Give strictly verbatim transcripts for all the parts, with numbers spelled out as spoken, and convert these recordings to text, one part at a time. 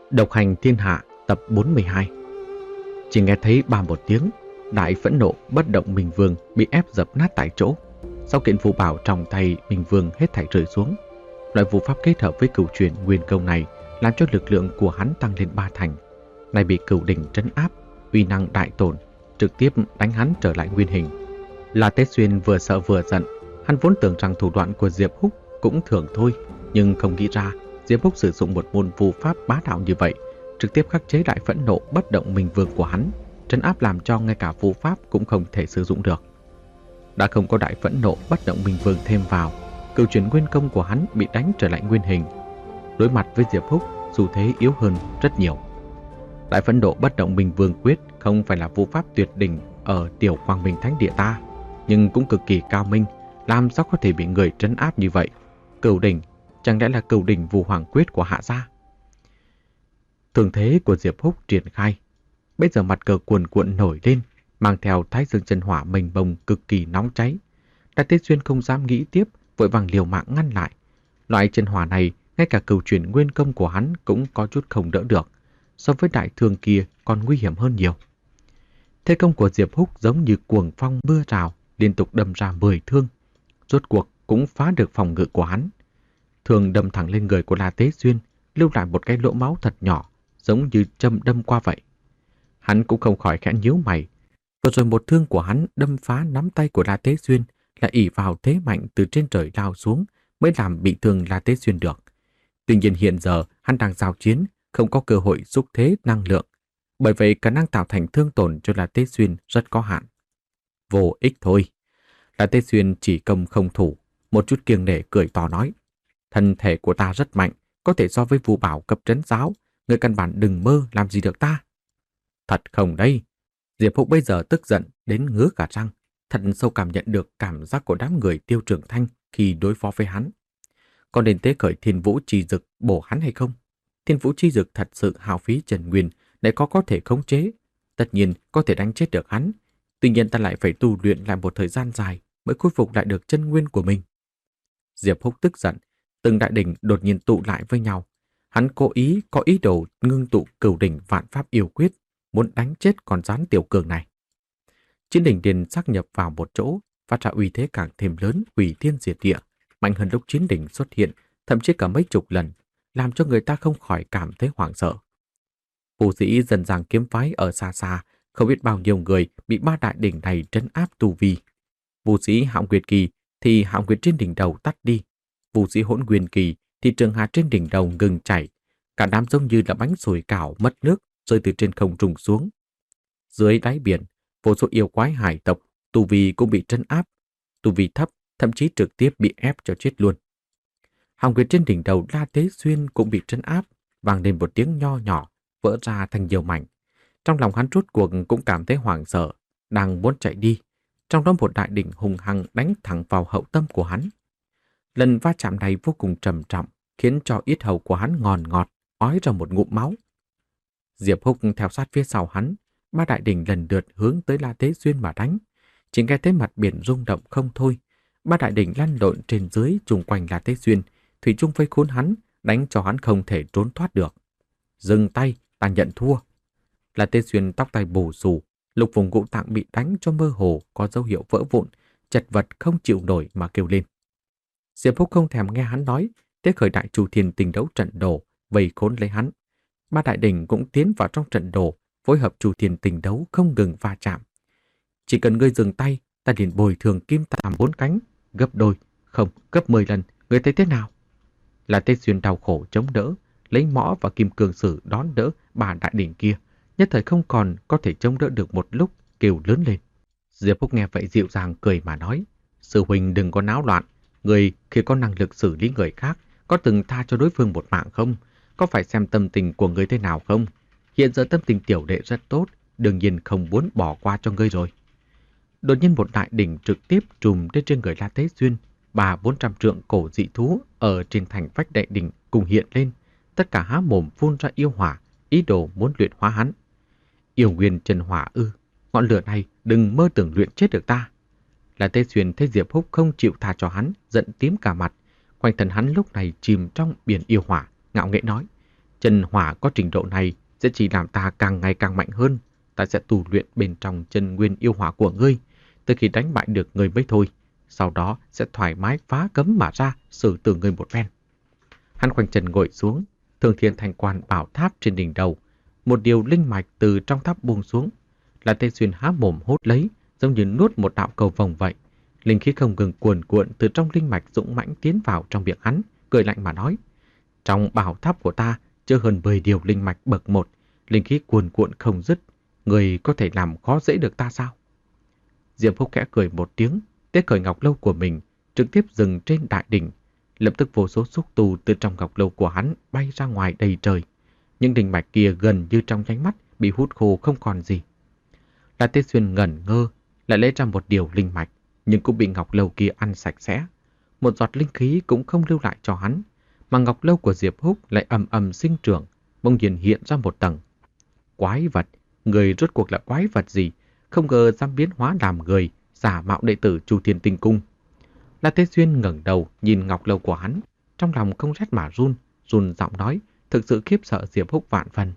Độc hành thiên hạ tập bốn mươi hai. Chỉ nghe thấy ba một tiếng, đại phẫn nộ bất động Minh Vương bị ép dập nát tại chỗ. Sau kiện phù bảo trong tay Minh Vương hết thảy rơi xuống. Loại phù pháp kết hợp với cửu truyền nguyên công này làm cho lực lượng của hắn tăng lên ba thành. Này bị cửu đỉnh trấn áp, uy năng đại tổn, trực tiếp đánh hắn trở lại nguyên hình. La Tế Xuyên vừa sợ vừa giận, hắn vốn tưởng rằng thủ đoạn của Diệp Húc cũng thường thôi, nhưng không nghĩ ra Diệp Húc sử dụng một môn phù pháp bá đạo như vậy, trực tiếp khắc chế đại phẫn nộ bất động Minh Vương của hắn, trấn áp làm cho ngay cả phù pháp cũng không thể sử dụng được. Đã không có đại phẫn nộ bất động Minh Vương thêm vào, cửu truyền nguyên công của hắn bị đánh trở lại nguyên hình. Đối mặt với Diệp Húc, xu thế yếu hơn rất nhiều. Đại phẫn nộ bất động Minh Vương quyết không phải là phù pháp tuyệt đỉnh ở tiểu Quang Minh Thánh Địa ta, nhưng cũng cực kỳ cao minh, làm sao có thể bị người trấn áp như vậy? Cửu đỉnh chẳng lẽ là cửu đỉnh Vũ Hoàng quyết của Hạ gia? Thường thế của Diệp Húc triển khai, bây giờ mặt cờ cuồn cuộn nổi lên, mang theo thái dương chân hỏa mênh mông cực kỳ nóng cháy. Đại Tế Xuyên không dám nghĩ tiếp, vội vàng liều mạng ngăn lại. Loại chân hỏa này, ngay cả cửu truyền nguyên công của hắn cũng có chút không đỡ được, so với đại thương kia còn nguy hiểm hơn nhiều. Thế công của Diệp Húc giống như cuồng phong mưa rào, liên tục đâm ra mười thương, rốt cuộc cũng phá được phòng ngự của hắn. Thường đâm thẳng lên người của La Tế Xuyên, lưu lại một cái lỗ máu thật nhỏ, giống như châm đâm qua vậy. Hắn cũng không khỏi khẽ nhíu mày. Vừa rồi một thương của hắn đâm phá nắm tay của La Tế Xuyên, là ỷ vào thế mạnh từ trên trời lao xuống mới làm bị thương La Tế Xuyên được. Tuy nhiên hiện giờ hắn đang giao chiến, không có cơ hội xúc thế năng lượng, bởi vậy khả năng tạo thành thương tổn cho La Tế Xuyên rất có hạn. Vô ích thôi. La Tế Xuyên chỉ công không thủ, một chút kiêng nể cười to nói: thân thể của ta rất mạnh, có thể so với Vu Bảo cấp trấn giáo, người căn bản đừng mơ làm gì được ta. Thật không đây? Diệp Húc bây giờ tức giận đến ngứa cả răng, thật sâu cảm nhận được cảm giác của đám người Tiêu Trường Thanh khi đối phó với hắn. Còn đến tế khởi Thiên Vũ Chi Dực bổ hắn hay không? Thiên Vũ Chi Dực thật sự hao phí Trần Nguyên để có có thể khống chế, tất nhiên có thể đánh chết được hắn. Tuy nhiên ta lại phải tu luyện lại một thời gian dài mới khôi phục lại được chân nguyên của mình. Diệp Húc tức giận, từng đại đỉnh đột nhiên tụ lại với nhau. Hắn cố ý có ý đồ ngưng tụ cửu đỉnh vạn pháp yêu quyết, muốn đánh chết con rắn tiểu cường này. Chín đỉnh điền xác nhập vào một chỗ, phát ra uy thế càng thêm lớn, hủy thiên diệt địa, mạnh hơn lúc chín đỉnh xuất hiện, thậm chí cả mấy chục lần, làm cho người ta không khỏi cảm thấy hoảng sợ. Phù sĩ Dân Giang kiếm phái ở xa xa, không biết bao nhiêu người bị ba đại đỉnh này trấn áp tu vi. Phù sĩ Hạo Nguyệt Kỳ thì Hạo Nguyệt trên đỉnh đầu tắt đi, phù sĩ Hỗn Nguyên Kỳ thì trường hà trên đỉnh đầu ngừng chảy, cả đám giống như là bánh sủi cảo mất nước rơi từ trên không trung xuống. Dưới đáy biển, vô số yêu quái hải tộc tu vi cũng bị trấn áp, tu vi thấp thậm chí trực tiếp bị ép cho chết luôn. Hạo Nguyệt trên đỉnh đầu La Tế Xuyên cũng bị trấn áp, vang lên một tiếng nho nhỏ, vỡ ra thành nhiều mảnh. Trong lòng hắn rốt cuộc cũng cảm thấy hoảng sợ, đang muốn chạy đi. Trong đó một đại đỉnh hùng hăng đánh thẳng vào hậu tâm của hắn. Lần va chạm này vô cùng trầm trọng, khiến cho yết hầu của hắn ngòn ngọt, ói ra một ngụm máu. Diệp Húc theo sát phía sau hắn, ba đại đỉnh lần lượt hướng tới La Tế Xuyên mà đánh. Chỉ nghe thấy mặt biển rung động không thôi. Ba đại đỉnh lăn lộn trên dưới chung quanh La Tế Xuyên, thủy chung vây khốn hắn, đánh cho hắn không thể trốn thoát được. Dừng tay, ta nhận thua. La Tế Xuyên tóc tai bù xù, lục vùng ngũ tạng bị đánh cho mơ hồ, có dấu hiệu vỡ vụn, chật vật không chịu nổi mà kêu lên. Diệp Húc không thèm nghe hắn nói, tế khởi đại chu thiên tình đấu trận đồ, vây khốn lấy hắn. Ba đại đỉnh cũng tiến vào trong trận đồ, phối hợp chu thiên tình đấu không ngừng va chạm. Chỉ cần ngươi dừng tay, ta liền bồi thường kim tàm bốn cánh, gấp đôi, không, gấp mười lần, ngươi thấy thế nào? La Tế Xuyên đau khổ chống đỡ, lấy mõ và kim cương sử đón đỡ ba đại đỉnh kia, nhất thời không còn có thể chống đỡ được một lúc, kêu lớn lên. Diệp Húc nghe vậy dịu dàng cười mà nói, sư huynh đừng có náo loạn, người khi có năng lực xử lý người khác, có từng tha cho đối phương một mạng không? Có phải xem tâm tình của người thế nào không? Hiện giờ tâm tình tiểu đệ rất tốt, đương nhiên không muốn bỏ qua cho ngươi rồi. Đột nhiên một đại đỉnh trực tiếp trùm lên trên người La Tế Xuyên, ba bốn trăm trượng cổ dị thú ở trên thành vách đại đỉnh cùng hiện lên, tất cả há mồm phun ra yêu hỏa, ý đồ muốn luyện hóa hắn. Yêu nguyên chân hỏa ư? Ngọn lửa này đừng mơ tưởng luyện chết được ta. La Tế Xuyên thấy Diệp Húc không chịu tha cho hắn, giận tím cả mặt. Quanh thân hắn lúc này chìm trong biển yêu hỏa, ngạo nghễ nói: Chân hỏa có trình độ này sẽ chỉ làm ta càng ngày càng mạnh hơn. Ta sẽ tu luyện bên trong chân nguyên yêu hỏa của ngươi, tới khi đánh bại được ngươi mới thôi. Sau đó sẽ thoải mái phá cấm mà ra, xử tử ngươi một phen. Hắn khoanh chân ngồi xuống, Thường Thiên Thành Quan bảo tháp trên đỉnh đầu. Một điều linh mạch từ trong tháp buông xuống. Là Tê Xuyên há mồm hốt lấy, giống như nuốt một đạo cầu vồng vậy. Linh khí không ngừng cuồn cuộn từ trong linh mạch dũng mãnh tiến vào trong miệng hắn, cười lạnh mà nói: trong bảo tháp của ta chứa hơn mười điều linh mạch bậc một, linh khí cuồn cuộn không dứt, người có thể làm khó dễ được ta sao? Diệp Húc khẽ cười một tiếng, tế khởi ngọc lâu của mình, trực tiếp dừng trên đại đỉnh. Lập tức vô số xúc tu từ trong ngọc lâu của hắn bay ra ngoài đầy trời. Những linh mạch kia gần như trong nháy mắt bị hút khô không còn gì. La Tế Xuyên ngẩn ngơ, lại lấy ra một điều linh mạch, nhưng cũng bị ngọc lâu kia ăn sạch sẽ. Một giọt linh khí cũng không lưu lại cho hắn, mà ngọc lâu của Diệp Húc lại ầm ầm sinh trưởng, bỗng nhiên hiện ra một tầng. Quái vật, người rốt cuộc là quái vật gì? Không ngờ dám biến hóa làm người, giả mạo đệ tử Chu Thiên Tinh Cung. La Tế Xuyên ngẩng đầu nhìn ngọc lâu của hắn, trong lòng không rét mà run, run giọng nói, thực sự khiếp sợ Diệp Húc vạn phần.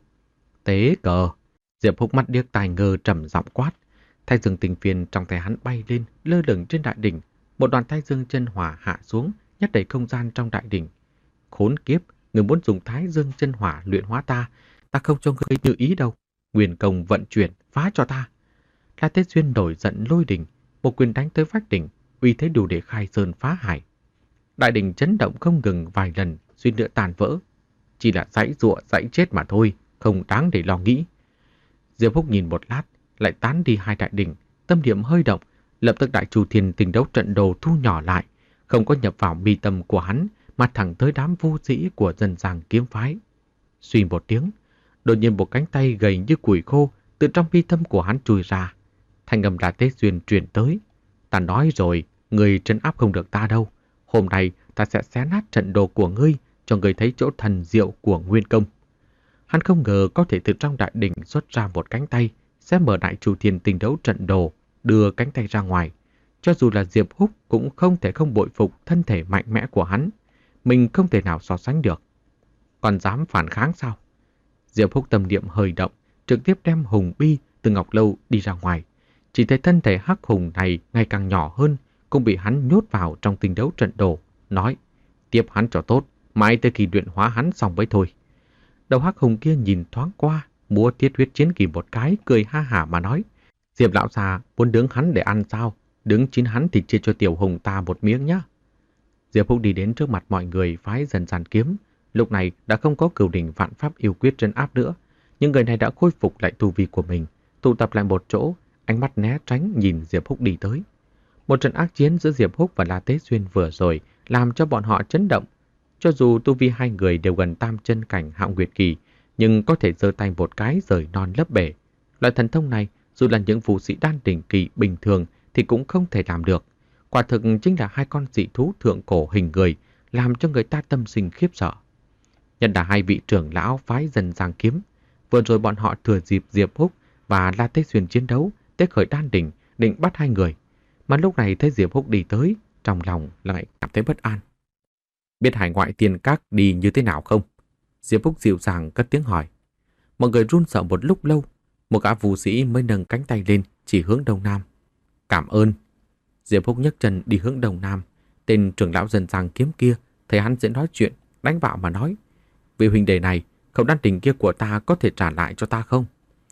Tế cờ! Diệp Húc mắt điếc tai ngơ trầm giọng quát. Thái dương tinh phiền trong tay hắn bay lên, lơ lửng trên đại đỉnh. Một đoàn thái dương chân hỏa hạ xuống, nhét đầy không gian trong đại đỉnh. Khốn kiếp, người muốn dùng thái dương chân hỏa luyện hóa ta, ta không cho ngươi như ý đâu. Nguyên công vận chuyển, phá cho ta. La Tế Xuyên nổi giận lôi đỉnh, một quyền đánh tới vách đỉnh, uy thế đủ để khai sơn phá hải. Đại đỉnh chấn động không ngừng vài lần, suýt nữa tàn vỡ. Chỉ là dãy giụa dãy chết mà thôi, không đáng để lo nghĩ. Diệp Húc nhìn một lát, lại tán đi hai đại đỉnh, tâm niệm hơi động, lập tức Đại Chu Thiên Tinh Đấu trận đồ thu nhỏ lại, không có nhập vào mi tâm của hắn, mà thẳng tới đám vô sĩ của Dân Giang kiếm phái. Suy một tiếng, đột nhiên một cánh tay gầy như củi khô từ trong mi tâm của hắn chui ra. Thanh âm La Tế Xuyên truyền tới: ta nói rồi, người trấn áp không được ta đâu. Hôm nay ta sẽ xé nát trận đồ của ngươi, cho ngươi thấy chỗ thần diệu của nguyên công. Hắn không ngờ có thể từ trong đại đỉnh xuất ra một cánh tay, sẽ mở Đại Chu Thiên Tinh Đấu trận đồ, đưa cánh tay ra ngoài. Cho dù là Diệp Húc cũng không thể không bội phục thân thể mạnh mẽ của hắn. Mình không thể nào so sánh được. Còn dám phản kháng sao? Diệp Húc tâm niệm hơi động, trực tiếp đem hùng bi từ ngọc lâu đi ra ngoài. Chỉ thấy thân thể hắc hùng này ngày càng nhỏ hơn, cũng bị hắn nhốt vào trong tinh đấu trận đồ, nói: tiếp hắn cho tốt, mãi tới khi luyện hóa hắn xong mới thôi. Đầu hắc hùng kia nhìn thoáng qua, múa thiết huyết chiến kỳ một cái, cười ha hả mà nói: Diệp lão già muốn nướng hắn để ăn sao? Nướng chín hắn thì chia cho tiểu hùng ta một miếng nhá. Diệp Húc đi đến trước mặt mọi người phái Dân Gian kiếm. Lúc này đã không có cửu đỉnh vạn pháp yêu quyết trấn áp nữa. Những người này đã khôi phục lại tu vi của mình, tụ tập lại một chỗ, ánh mắt né tránh nhìn Diệp Húc đi tới. Một trận ác chiến giữa Diệp Húc và La Tế Xuyên vừa rồi làm cho bọn họ chấn động. Cho dù tu vi hai người đều gần tam chân cảnh Hạo Nguyệt kỳ, nhưng có thể giơ tay một cái rời non lấp bể. Loại thần thông này, dù là những vũ sĩ đan đỉnh kỳ bình thường thì cũng không thể làm được. Quả thực chính là hai con dị thú thượng cổ hình người, làm cho người ta tâm sinh khiếp sợ. Nhân là hai vị trưởng lão phái Dân Giang kiếm. Vừa rồi bọn họ thừa dịp Diệp Húc và La Tế Xuyên chiến đấu, tế khởi đan đỉnh, định bắt hai người. Mà lúc này thấy Diệp Húc đi tới, trong lòng lại cảm thấy bất an. Biết hải ngoại tiền các đi như thế nào không? Diệp Húc dịu dàng cất tiếng hỏi. Mọi người run sợ một lúc lâu, một gã vũ sĩ mới nâng cánh tay lên chỉ hướng đông nam. Cảm ơn. Diệp Húc nhấc chân đi hướng đông nam. Tên trưởng lão Dân Giang kiếm kia thấy hắn dễ nói chuyện, đánh bạo mà nói: vị huynh đệ này, khẩu đan đỉnh kia của ta có thể trả lại cho ta không?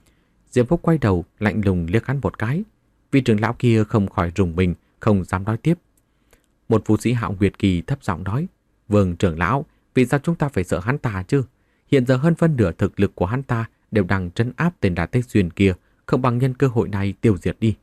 Diệp Húc quay đầu lạnh lùng liếc hắn một cái. Vị trưởng lão kia không khỏi rùng mình, không dám nói tiếp. Một vũ sĩ Hạo Nguyệt kỳ thấp giọng nói: Vương trưởng lão, vì sao chúng ta phải sợ hắn ta chứ? Hiện giờ hơn phân nửa thực lực của hắn ta đều đang trấn áp tên La Tế Xuyên kia, không bằng nhân cơ hội này tiêu diệt đi.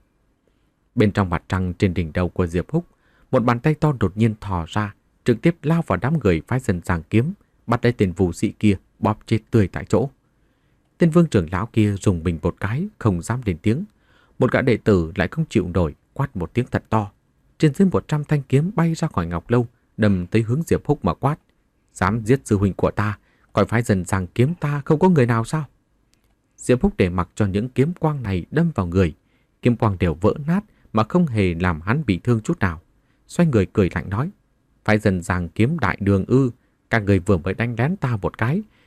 Bên trong mặt trăng trên đỉnh đầu của Diệp Húc, một bàn tay to đột nhiên thò ra, trực tiếp lao vào đám người phái Dân Giang kiếm, bắt lấy tên vũ sĩ kia, bóp chết tươi tại chỗ. Tên vương trưởng lão kia rùng mình một cái, không dám lên tiếng. Một gã đệ tử lại không chịu nổi, quát một tiếng thật to. Trên dưới một trăm thanh kiếm bay ra khỏi ngọc lâu, đâm tới hướng Diệp Húc mà quát: dám giết sư huynh của ta, coi phái Dân Giang kiếm ta không có người nào sao? Diệp Húc để mặc cho những kiếm quang này đâm vào người. Kiếm quang đều vỡ nát mà không hề làm hắn bị thương chút nào. Xoay người cười lạnh nói: phái Dân Giang kiếm đại đường ư? Các người vừa mới đánh lén ta một cái,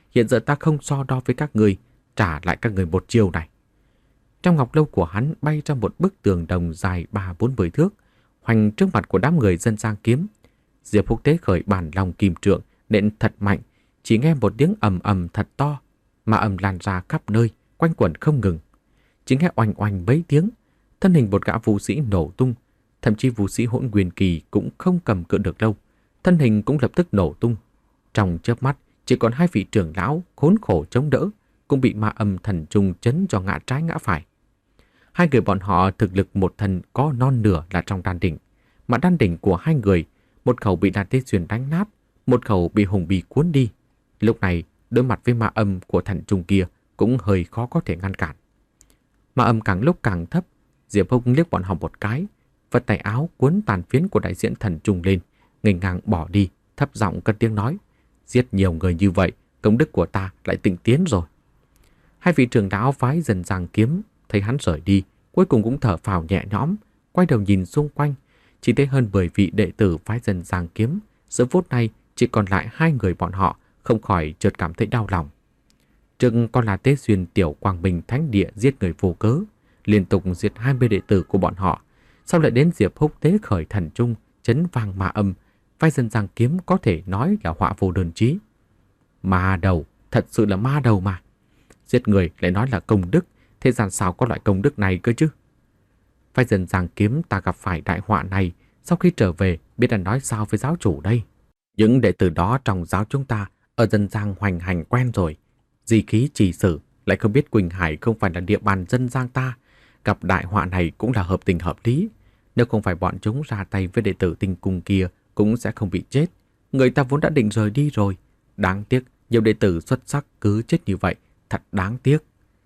Hiện giờ ta không so đo với các người, trả lại các người một chiều này. Trong ngọc lâu của hắn bay ra một bức tường đồng dài ba bốn mươi thước, hoành trước mặt của đám người dân Giang Kiếm. Diệp Húc tế khởi bản lòng kim trượng, nện thật mạnh, chỉ nghe một tiếng ầm ầm thật to, mà ầm lan ra khắp nơi, quanh quẩn không ngừng. Chỉ nghe oanh oanh mấy tiếng, thân hình một gã vũ sĩ nổ tung, thậm chí vũ sĩ Hỗn Nguyên Kỳ cũng không cầm cự được lâu, thân hình cũng lập tức nổ tung. Trong chớp mắt, chỉ còn hai vị trưởng lão khốn khổ chống đỡ, cũng bị ma âm thần trùng chấn cho ngã trái ngã phải. Hai người bọn họ thực lực một thần có non nửa là trong đan đỉnh, mà đan đỉnh của hai người, một khẩu bị Đan Tế Xuyên đánh nát, một khẩu bị Hùng Bì cuốn đi. Lúc này, đối mặt với ma âm của thần trùng kia cũng hơi khó có thể ngăn cản. Ma âm càng lúc càng thấp, Diệp Húc liếc bọn họ một cái, vất tay áo cuốn tàn phiến của đại diện thần trùng lên, nghênh ngang bỏ đi, thấp giọng cất tiếng nói: giết nhiều người như vậy, công đức của ta lại tịnh tiến rồi. Hai vị trưởng lão phái Dân Giang Kiếm thấy hắn rời đi, cuối cùng cũng thở phào nhẹ nhõm, quay đầu nhìn xung quanh, chỉ thấy hơn mười vị đệ tử phái Dân Giang Kiếm, giờ phút này chỉ còn lại hai người bọn họ, không khỏi chợt cảm thấy đau lòng. Trước còn là Tế Xuyên Tiểu Quang Minh Thánh Địa giết người vô cớ, liên tục diệt hai mươi đệ tử của bọn họ, sau lại đến Diệp Húc tế khởi thần trung, chấn vang ma âm, phái Dân Giang Kiếm có thể nói là họa vô đơn chí. Ma đầu, thật sự là ma đầu mà. Giết người lại nói là công đức, thế gian sao có loại công đức này cơ chứ? Phái Dân Giang Kiếm ta gặp phải đại họa này, sau khi trở về biết đã nói sao với giáo chủ đây. Những đệ tử đó trong giáo chúng ta ở Dân Giang hoành hành quen rồi, di khí trì sử, lại không biết Quỳnh Hải không phải là địa bàn Dân Giang ta, gặp đại họa này cũng là hợp tình hợp lý. Nếu không phải bọn chúng ra tay với đệ tử Tinh Cung kia cũng sẽ không bị chết. Người ta vốn đã định rời đi rồi. Đáng tiếc, nhiều đệ tử xuất sắc cứ chết như vậy, thật đáng tiếc.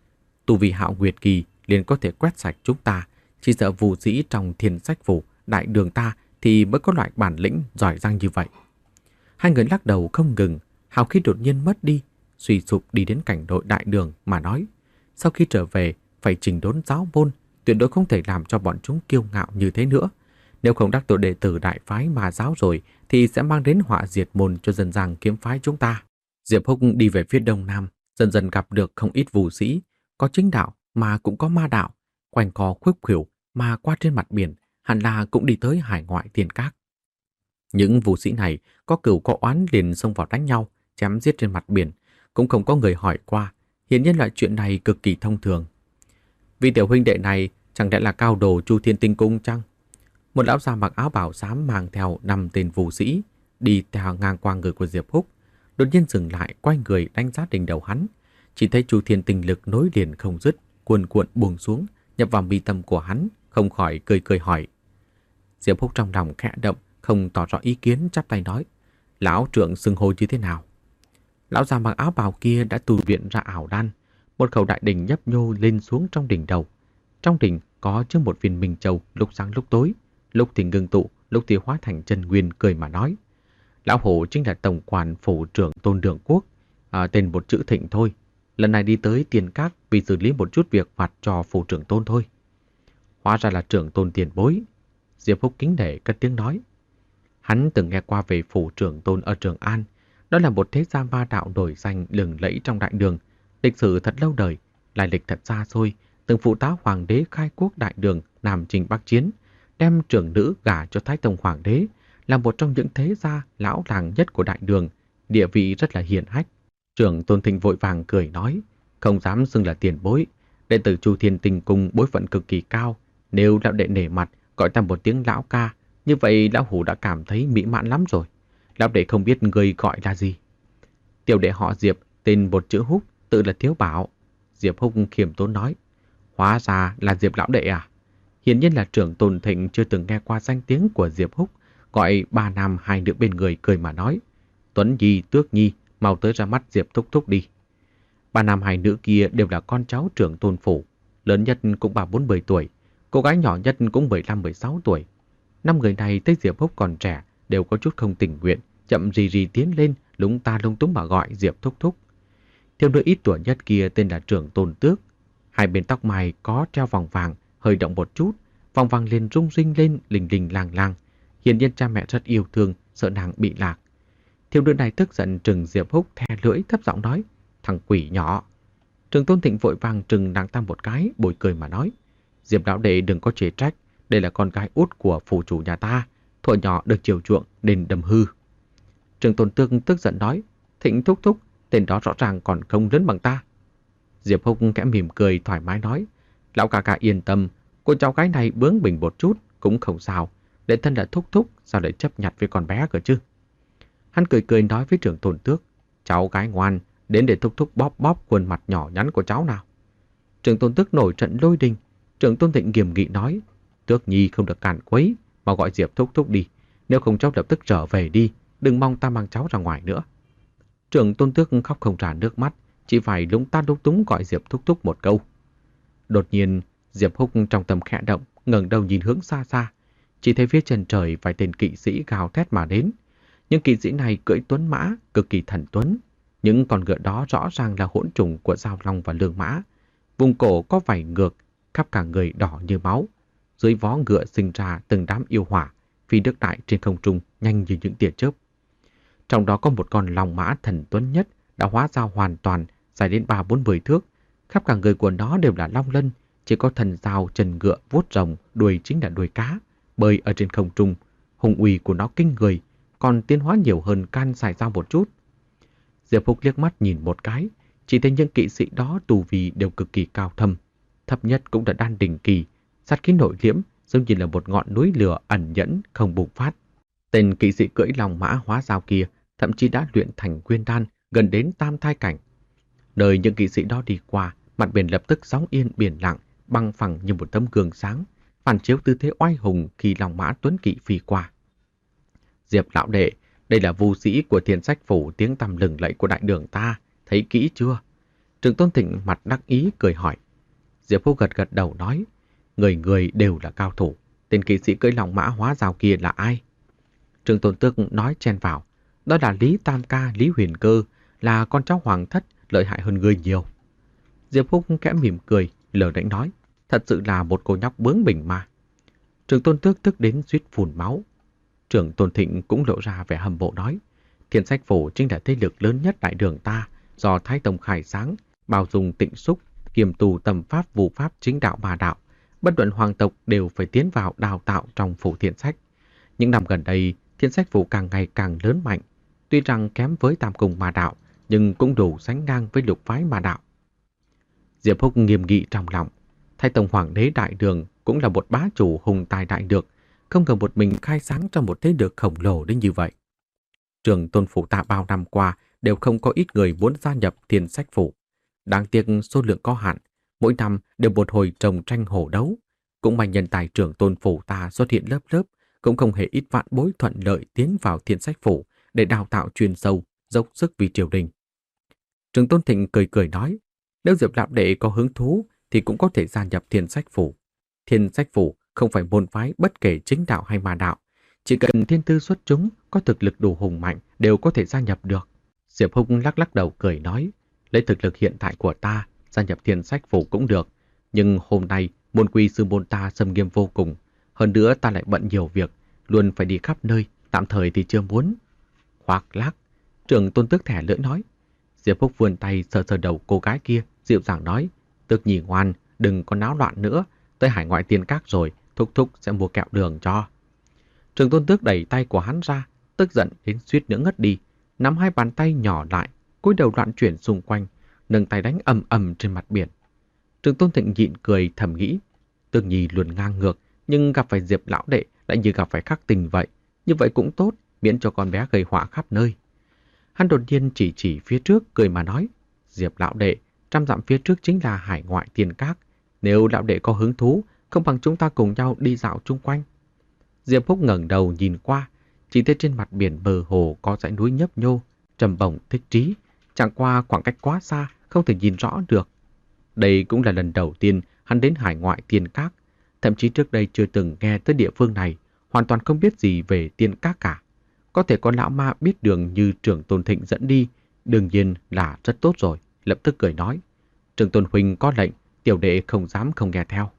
Tu vi Hạo Nguyệt Kỳ liền có thể quét sạch chúng ta, chỉ sợ vũ sĩ trong Thiên Sách Phủ, đại đường ta thì mới có loại bản lĩnh giỏi giang như vậy. Hai người lắc đầu không ngừng, hào khí đột nhiên mất đi, suy sụp đi đến cảnh đội đại đường mà nói: sau khi trở về phải chỉnh đốn giáo môn, tuyệt đối không thể làm cho bọn chúng kiêu ngạo như thế nữa. Nếu không đắc tội đệ tử đại phái Ma giáo rồi thì sẽ mang đến họa diệt môn cho Dân Giang Kiếm phái chúng ta. Diệp Húc đi về phía đông nam, dần dần gặp được không ít vũ sĩ, có chính đạo mà cũng có ma đạo, quanh co khuếch khuỷu mà qua trên mặt biển, hẳn là cũng đi tới hải ngoại Tiên Các. Những vũ sĩ này có cừu có oán liền xông vào đánh nhau, chém giết trên mặt biển, cũng không có người hỏi qua. Hiển nhiên loại chuyện này cực kỳ thông thường. Vị tiểu huynh đệ này chẳng lẽ là cao đồ Chu Thiên Tinh Cung chăng? Một lão già mặc áo bào xám mang theo năm tên vũ sĩ đi theo ngang qua người của Diệp Húc, đột nhiên dừng lại, quay người đánh giá đỉnh đầu hắn. Chỉ thấy Chu Thiên tinh lực nối liền không dứt, cuồn cuộn buông xuống, nhập vào mi tâm của hắn, không khỏi cười cười hỏi. Diệp Húc trong lòng khẽ động, không tỏ rõ ý kiến, chắp tay nói: lão trưởng xưng hô như thế nào? Lão già mặc áo bào kia đã tu luyện ra ảo đan, một khẩu đại đỉnh nhấp nhô lên xuống trong đỉnh đầu. Trong đỉnh có chứa một viên minh châu, lúc sáng lúc tối, lúc thì ngưng tụ, lúc thì hóa thành chân nguyên, cười mà nói: lão hổ chính là tổng quản phủ trưởng Tôn Đường Quốc, à, tên một chữ Thịnh thôi. Lần này đi tới Tiên Các vì xử lý một chút việc vặt cho phủ trưởng Tôn thôi. Hóa ra là trưởng Tôn tiền bối. Diệp Húc kính nể cất tiếng nói. Hắn từng nghe qua về phủ trưởng Tôn ở Trường An. Đó là một thế gia ma đạo nổi danh lừng lẫy trong đại đường, lịch sử thật lâu đời, lai lịch thật xa xôi, từng phụ tá hoàng đế khai quốc đại đường Nam Chinh Bắc Chiến, đem trưởng nữ gả cho Thái Tông hoàng đế, là một trong những thế gia lão làng nhất của đại đường, địa vị rất là hiển hách. Trưởng Tôn Thịnh vội vàng cười nói, không dám xưng là tiền bối, đệ tử Chu Thiên Tinh Cung bối phận cực kỳ cao, nếu lão đệ nể mặt gọi ta một tiếng lão ca, như vậy lão hủ đã cảm thấy mỹ mãn lắm rồi. Lão đệ không biết người gọi là gì? Tiểu đệ họ Diệp, tên một chữ Húc, tự là Thiếu Bảo. Diệp Húc khiêm tốn nói. Hóa ra là Diệp lão đệ à? Hiển nhiên là trưởng Tôn Thịnh chưa từng nghe qua danh tiếng của Diệp Húc, gọi ba nam hai nữ bên người cười mà nói. Tuấn Nhi, Tước Nhi, mau tới ra mắt Diệp thúc thúc đi. Ba nam hai nữ kia đều là con cháu trưởng Tôn phủ, lớn nhất cũng ba bốn mươi tuổi, cô gái nhỏ nhất cũng mười lăm mười sáu tuổi. Năm người này thấy Diệp Húc còn trẻ, đều có chút không tình nguyện, chậm rì rì tiến lên, lúng ta lung túng mà gọi Diệp thúc thúc. Thiếu nữ ít tuổi nhất kia tên là trưởng Tôn Tước, hai bên tóc mai có treo vòng vàng, hơi động một chút, vòng vàng liền rung rinh lên, lình lình làng làng. Hiển nhiên cha mẹ rất yêu thương, sợ nàng bị lạc. Thiếu nữ này tức giận trừng Diệp Húc thè lưỡi thấp giọng nói, thằng quỷ nhỏ. Trường Tôn Thịnh vội vàng trừng nàng ta một cái, bồi cười mà nói, Diệp lão đệ đừng có chê trách, đây là con gái út của phủ chủ nhà ta, thuở nhỏ được chiều chuộng nên đâm hư. Trường Tôn Tương tức giận nói, Thịnh thúc thúc, tên đó rõ ràng còn không lớn bằng ta. Diệp Húc kẽ mỉm cười thoải mái nói, lão ca ca yên tâm, cô cháu gái này bướng bỉnh một chút cũng không sao, để thân là thúc thúc sao lại chấp nhặt với con bé cơ chứ. Hắn cười cười nói với Trường Tôn Tước, cháu gái ngoan, đến để thúc thúc bóp bóp khuôn mặt nhỏ nhắn của cháu nào. Trường Tôn Tước nổi trận lôi đình. Trường Tôn Thịnh nghiêm nghị nói, Tước Nhi không được cản quấy, mà gọi Diệp thúc thúc đi, nếu không cháu lập tức trở về đi, đừng mong ta mang cháu ra ngoài nữa. Trường Tôn Tước khóc không ra nước mắt, chỉ phải lúng ta lúng túng gọi Diệp thúc thúc một câu. Đột nhiên, Diệp Húc trong tâm khẽ động, ngẩng đầu nhìn hướng xa xa, chỉ thấy phía chân trời vài tên kỵ sĩ gào thét mà đến. Những kỵ sĩ này cưỡi tuấn mã, cực kỳ thần tuấn. Những con ngựa đó rõ ràng là hỗn trùng của Giao Long và Lương Mã. Vùng cổ có vảy ngược, khắp cả người đỏ như máu. Dưới vó ngựa sinh ra từng đám yêu hỏa, phi nước đại trên không trung nhanh như những tia chớp. Trong đó có một con long mã thần tuấn nhất đã hóa ra hoàn toàn, dài đến ba bốn mươi thước. Khắp cả người của nó đều là long lân, chỉ có thần dao chân ngựa vuốt rồng, đuôi chính là đuôi cá, bơi ở trên không trung. Hùng uy của nó kinh người, còn tiến hóa nhiều hơn can xài dao một chút. Diệp Húc liếc mắt nhìn một cái, chỉ thấy những kỵ sĩ đó tu vi đều cực kỳ cao thâm, thấp nhất cũng đã đan đỉnh kỳ, sát khí nội liễm, giống như là một ngọn núi lửa ẩn nhẫn không bùng phát. Tên kỵ sĩ cưỡi long mã hóa dao kia thậm chí đã luyện thành nguyên đan, gần đến tam thai cảnh. Nơi những kỵ sĩ đó đi qua, mặt biển lập tức sóng yên biển lặng, băng phẳng như một tấm gương sáng, phản chiếu tư thế oai hùng khi long mã tuấn kỵ phi qua. Diệp lão đệ, đây là vu sĩ của Thiên Sách phủ tiếng tăm lừng lẫy của đại đường ta, thấy kỹ chưa? Trường Tôn Thịnh mặt đắc ý cười hỏi. Diệp Húc gật gật đầu nói, người người đều là cao thủ, tên kỵ sĩ cưỡi long mã hóa dao kia là ai? Trường Tôn Tước nói chen vào, đó là Lý Tam Ca, Lý Huyền Cơ, là con cháu hoàng thất, lợi hại hơn người nhiều. Diệp Húc khẽ mỉm cười, lờ đánh nói, thật sự là một cô nhóc bướng bỉnh mà. Trường Tôn Tước tức đến suýt phun máu. Trường Tôn Thịnh cũng lộ ra vẻ hâm mộ nói, Thiên Sách phủ chính là thế lực lớn nhất đại đường ta, do Thái Tông khai sáng, bao dung tịnh xúc, kiềm tù tầm pháp vu pháp chính đạo ma đạo, bất luận hoàng tộc đều phải tiến vào đào tạo trong phủ Thiên Sách. Những năm gần đây, Thiên Sách phủ càng ngày càng lớn mạnh, tuy rằng kém với Tam Cung ma đạo, nhưng cũng đủ sánh ngang với lục phái ma đạo. Diệp Húc nghiêm nghị trong lòng, Thái Tông hoàng đế đại đường cũng là một bá chủ hùng tài đại được, không ngờ một mình khai sáng cho một thế lực khổng lồ đến như vậy. Trường Tôn phủ ta bao năm qua đều không có ít người muốn gia nhập Thiên Sách phủ. Đáng tiếc số lượng có hạn, mỗi năm đều một hồi trồng tranh hổ đấu. Cũng may nhân tài Trường Tôn phủ ta xuất hiện lớp lớp, cũng không hề ít vạn bối thuận lợi tiến vào Thiên Sách phủ để đào tạo chuyên sâu, dốc sức vì triều đình. Trường Tôn Thịnh cười cười nói, nếu Diệp lão đệ có hứng thú thì cũng có thể gia nhập Thiên Sách phủ. Thiên Sách phủ không phải môn phái bất kể chính đạo hay ma đạo, chỉ cần thiên tư xuất chúng, có thực lực đủ hùng mạnh đều có thể gia nhập được. Diệp Húc lắc lắc đầu cười nói, lấy thực lực hiện tại của ta, gia nhập Thiên Sách phủ cũng được, nhưng hôm nay môn quy sư môn ta xâm nghiêm vô cùng, hơn nữa ta lại bận nhiều việc, luôn phải đi khắp nơi, tạm thời thì chưa muốn. Khoác lác, Trường Tôn Tước thẻ lưỡi nói. Diệp Húc vươn tay sờ sờ đầu cô gái kia, dịu dàng nói, Tước Nhi ngoan, đừng có náo loạn nữa, tới hải ngoại tiên các rồi, thúc thúc sẽ mua kẹo đường cho. Trường Tôn Tước đẩy tay của hắn ra, tức giận đến suýt nữa ngất đi, nắm hai bàn tay nhỏ lại, cúi đầu loạn chuyển xung quanh, nâng tay đánh ầm ầm trên mặt biển. Trường Tôn Thịnh nhịn cười thầm nghĩ, Tước Nhi luôn ngang ngược, nhưng gặp phải Diệp lão đệ lại như gặp phải khắc tình vậy, như vậy cũng tốt, miễn cho con bé gây họa khắp nơi. Hắn đột nhiên chỉ chỉ phía trước cười mà nói, Diệp lão đệ, trăm dặm phía trước chính là hải ngoại tiên các, nếu lão đệ có hứng thú, không bằng chúng ta cùng nhau đi dạo chung quanh. Diệp Húc ngẩng đầu nhìn qua, chỉ thấy trên mặt biển bờ hồ có dãy núi nhấp nhô, trầm bổng thích trí, chẳng qua khoảng cách quá xa, không thể nhìn rõ được. Đây cũng là lần đầu tiên hắn đến hải ngoại tiên các, thậm chí trước đây chưa từng nghe tới địa phương này, hoàn toàn không biết gì về tiên các cả. Có thể có lão ma biết đường như Trường Tôn Thịnh dẫn đi, đương nhiên là rất tốt rồi, lập tức cười nói. Trường Tôn huynh có lệnh, tiểu đệ không dám không nghe theo.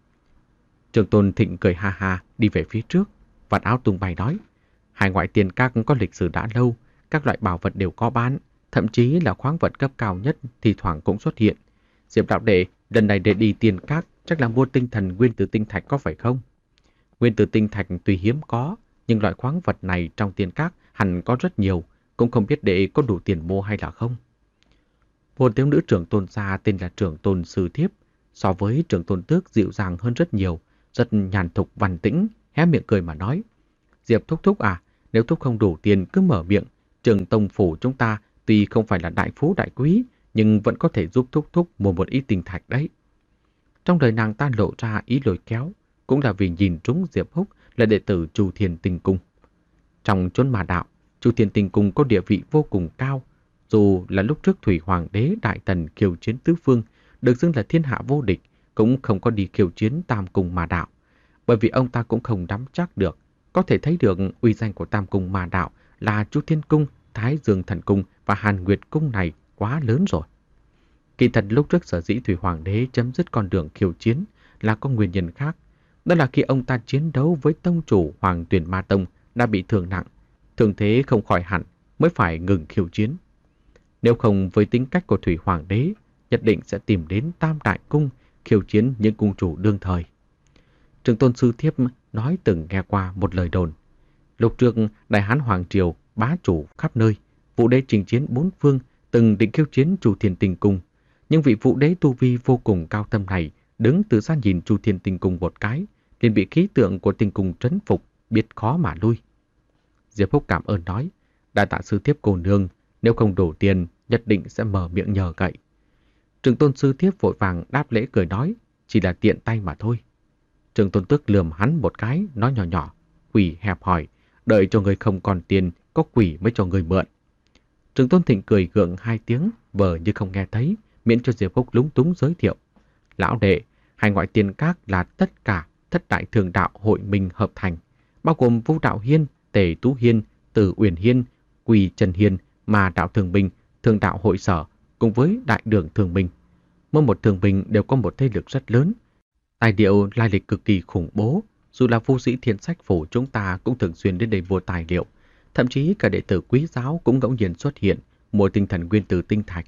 Trường Tôn Thịnh cười ha ha đi về phía trước, vạt áo tung bay nói. Hải ngoại tiên các có lịch sử đã lâu, các loại bảo vật đều có bán, thậm chí là khoáng vật cấp cao nhất thì thoảng cũng xuất hiện. Diệp đạo đệ, lần này để đi tiền các chắc là mua tinh thần nguyên tử tinh thạch có phải không? Nguyên tử tinh thạch tuy hiếm có, nhưng loại khoáng vật này trong tiền các hẳn có rất nhiều, cũng không biết đệ có đủ tiền mua hay là không. Một thiếu nữ trưởng tôn gia tên là trưởng tôn sư thiếp, so với trưởng tôn tước dịu dàng hơn rất nhiều, rất nhàn thục văn tĩnh, hé miệng cười mà nói. Diệp thúc thúc à, nếu thúc không đủ tiền cứ mở miệng, trưởng tông phủ chúng ta tuy không phải là đại phú đại quý, nhưng vẫn có thể giúp thúc thúc mua một ít tinh thạch đấy. Trong đời nàng ta lộ ra ý lôi kéo, cũng là vì nhìn trúng Diệp Húc là đệ tử Chu Thiên Tinh Cung. Trong chốn ma đạo, Chu Thiên Tinh Cung có địa vị vô cùng cao, dù là lúc trước Thủy Hoàng đế Đại Tần khiêu chiến tứ phương, được xưng là thiên hạ vô địch, cũng không có đi khiêu chiến Tam Cung ma đạo, bởi vì ông ta cũng không nắm chắc được, có thể thấy được uy danh của Tam Cung ma đạo là Chu Thiên Cung, Thái Dương Thần Cung và Hàn Nguyệt Cung này quá lớn rồi. Kỳ thật lúc trước sở dĩ Thủy Hoàng đế chấm dứt con đường khiêu chiến là có nguyên nhân khác. Đó là khi ông ta chiến đấu với tông chủ Hoàng Tuyền Ma Tông đã bị thương nặng, thương thế không khỏi hẳn mới phải ngừng khiêu chiến. Nếu không với tính cách của Thủy Hoàng đế, nhất định sẽ tìm đến Tam Đại Cung khiêu chiến những cung chủ đương thời. Trưởng tôn sư thiếp nói từng nghe qua một lời đồn. Lúc trước Đại Hán Hoàng Triều bá chủ khắp nơi, vũ đế chinh chiến bốn phương từng định khiêu chiến Chu Thiên Tinh Cung. Nhưng vị vũ đế tu vi vô cùng cao tâm này đứng từ xa nhìn Chu Thiên Tinh Cung một cái, liền bị khí tượng của tinh cung trấn phục, biết khó mà lui. Diệp Húc cảm ơn nói, đại tạ sư thiếp cô nương, nếu không đủ tiền, nhất định sẽ mở miệng nhờ cậy. Trưởng tôn sư thiếp vội vàng đáp lễ cười nói, chỉ là tiện tay mà thôi. Trưởng tôn tước lườm hắn một cái, nói nhỏ nhỏ, quỷ hẹp hỏi, đợi cho người không còn tiền, có quỷ mới cho người mượn. Trưởng tôn thịnh cười gượng hai tiếng, vờ như không nghe thấy, miễn cho Diệp Húc lúng túng giới thiệu. Lão đệ, hai ngoại tiền các là tất cả thất đại thường đạo hội minh hợp thành, bao gồm Vũ Đạo Hiên, Tề Tú Hiên, Từ Uyển Hiên, Quỳ Trần Hiên, mà đạo thường binh, thường đạo hội sở cùng với đại đường thường binh. Mỗi một thường binh đều có một thế lực rất lớn, tài liệu lai lịch cực kỳ khủng bố. Dù là phu sĩ thiên sách phủ chúng ta cũng thường xuyên đến đây mua tài liệu, thậm chí cả đệ tử quý giáo cũng ngẫu nhiên xuất hiện mua tinh thần nguyên tử tinh thạch.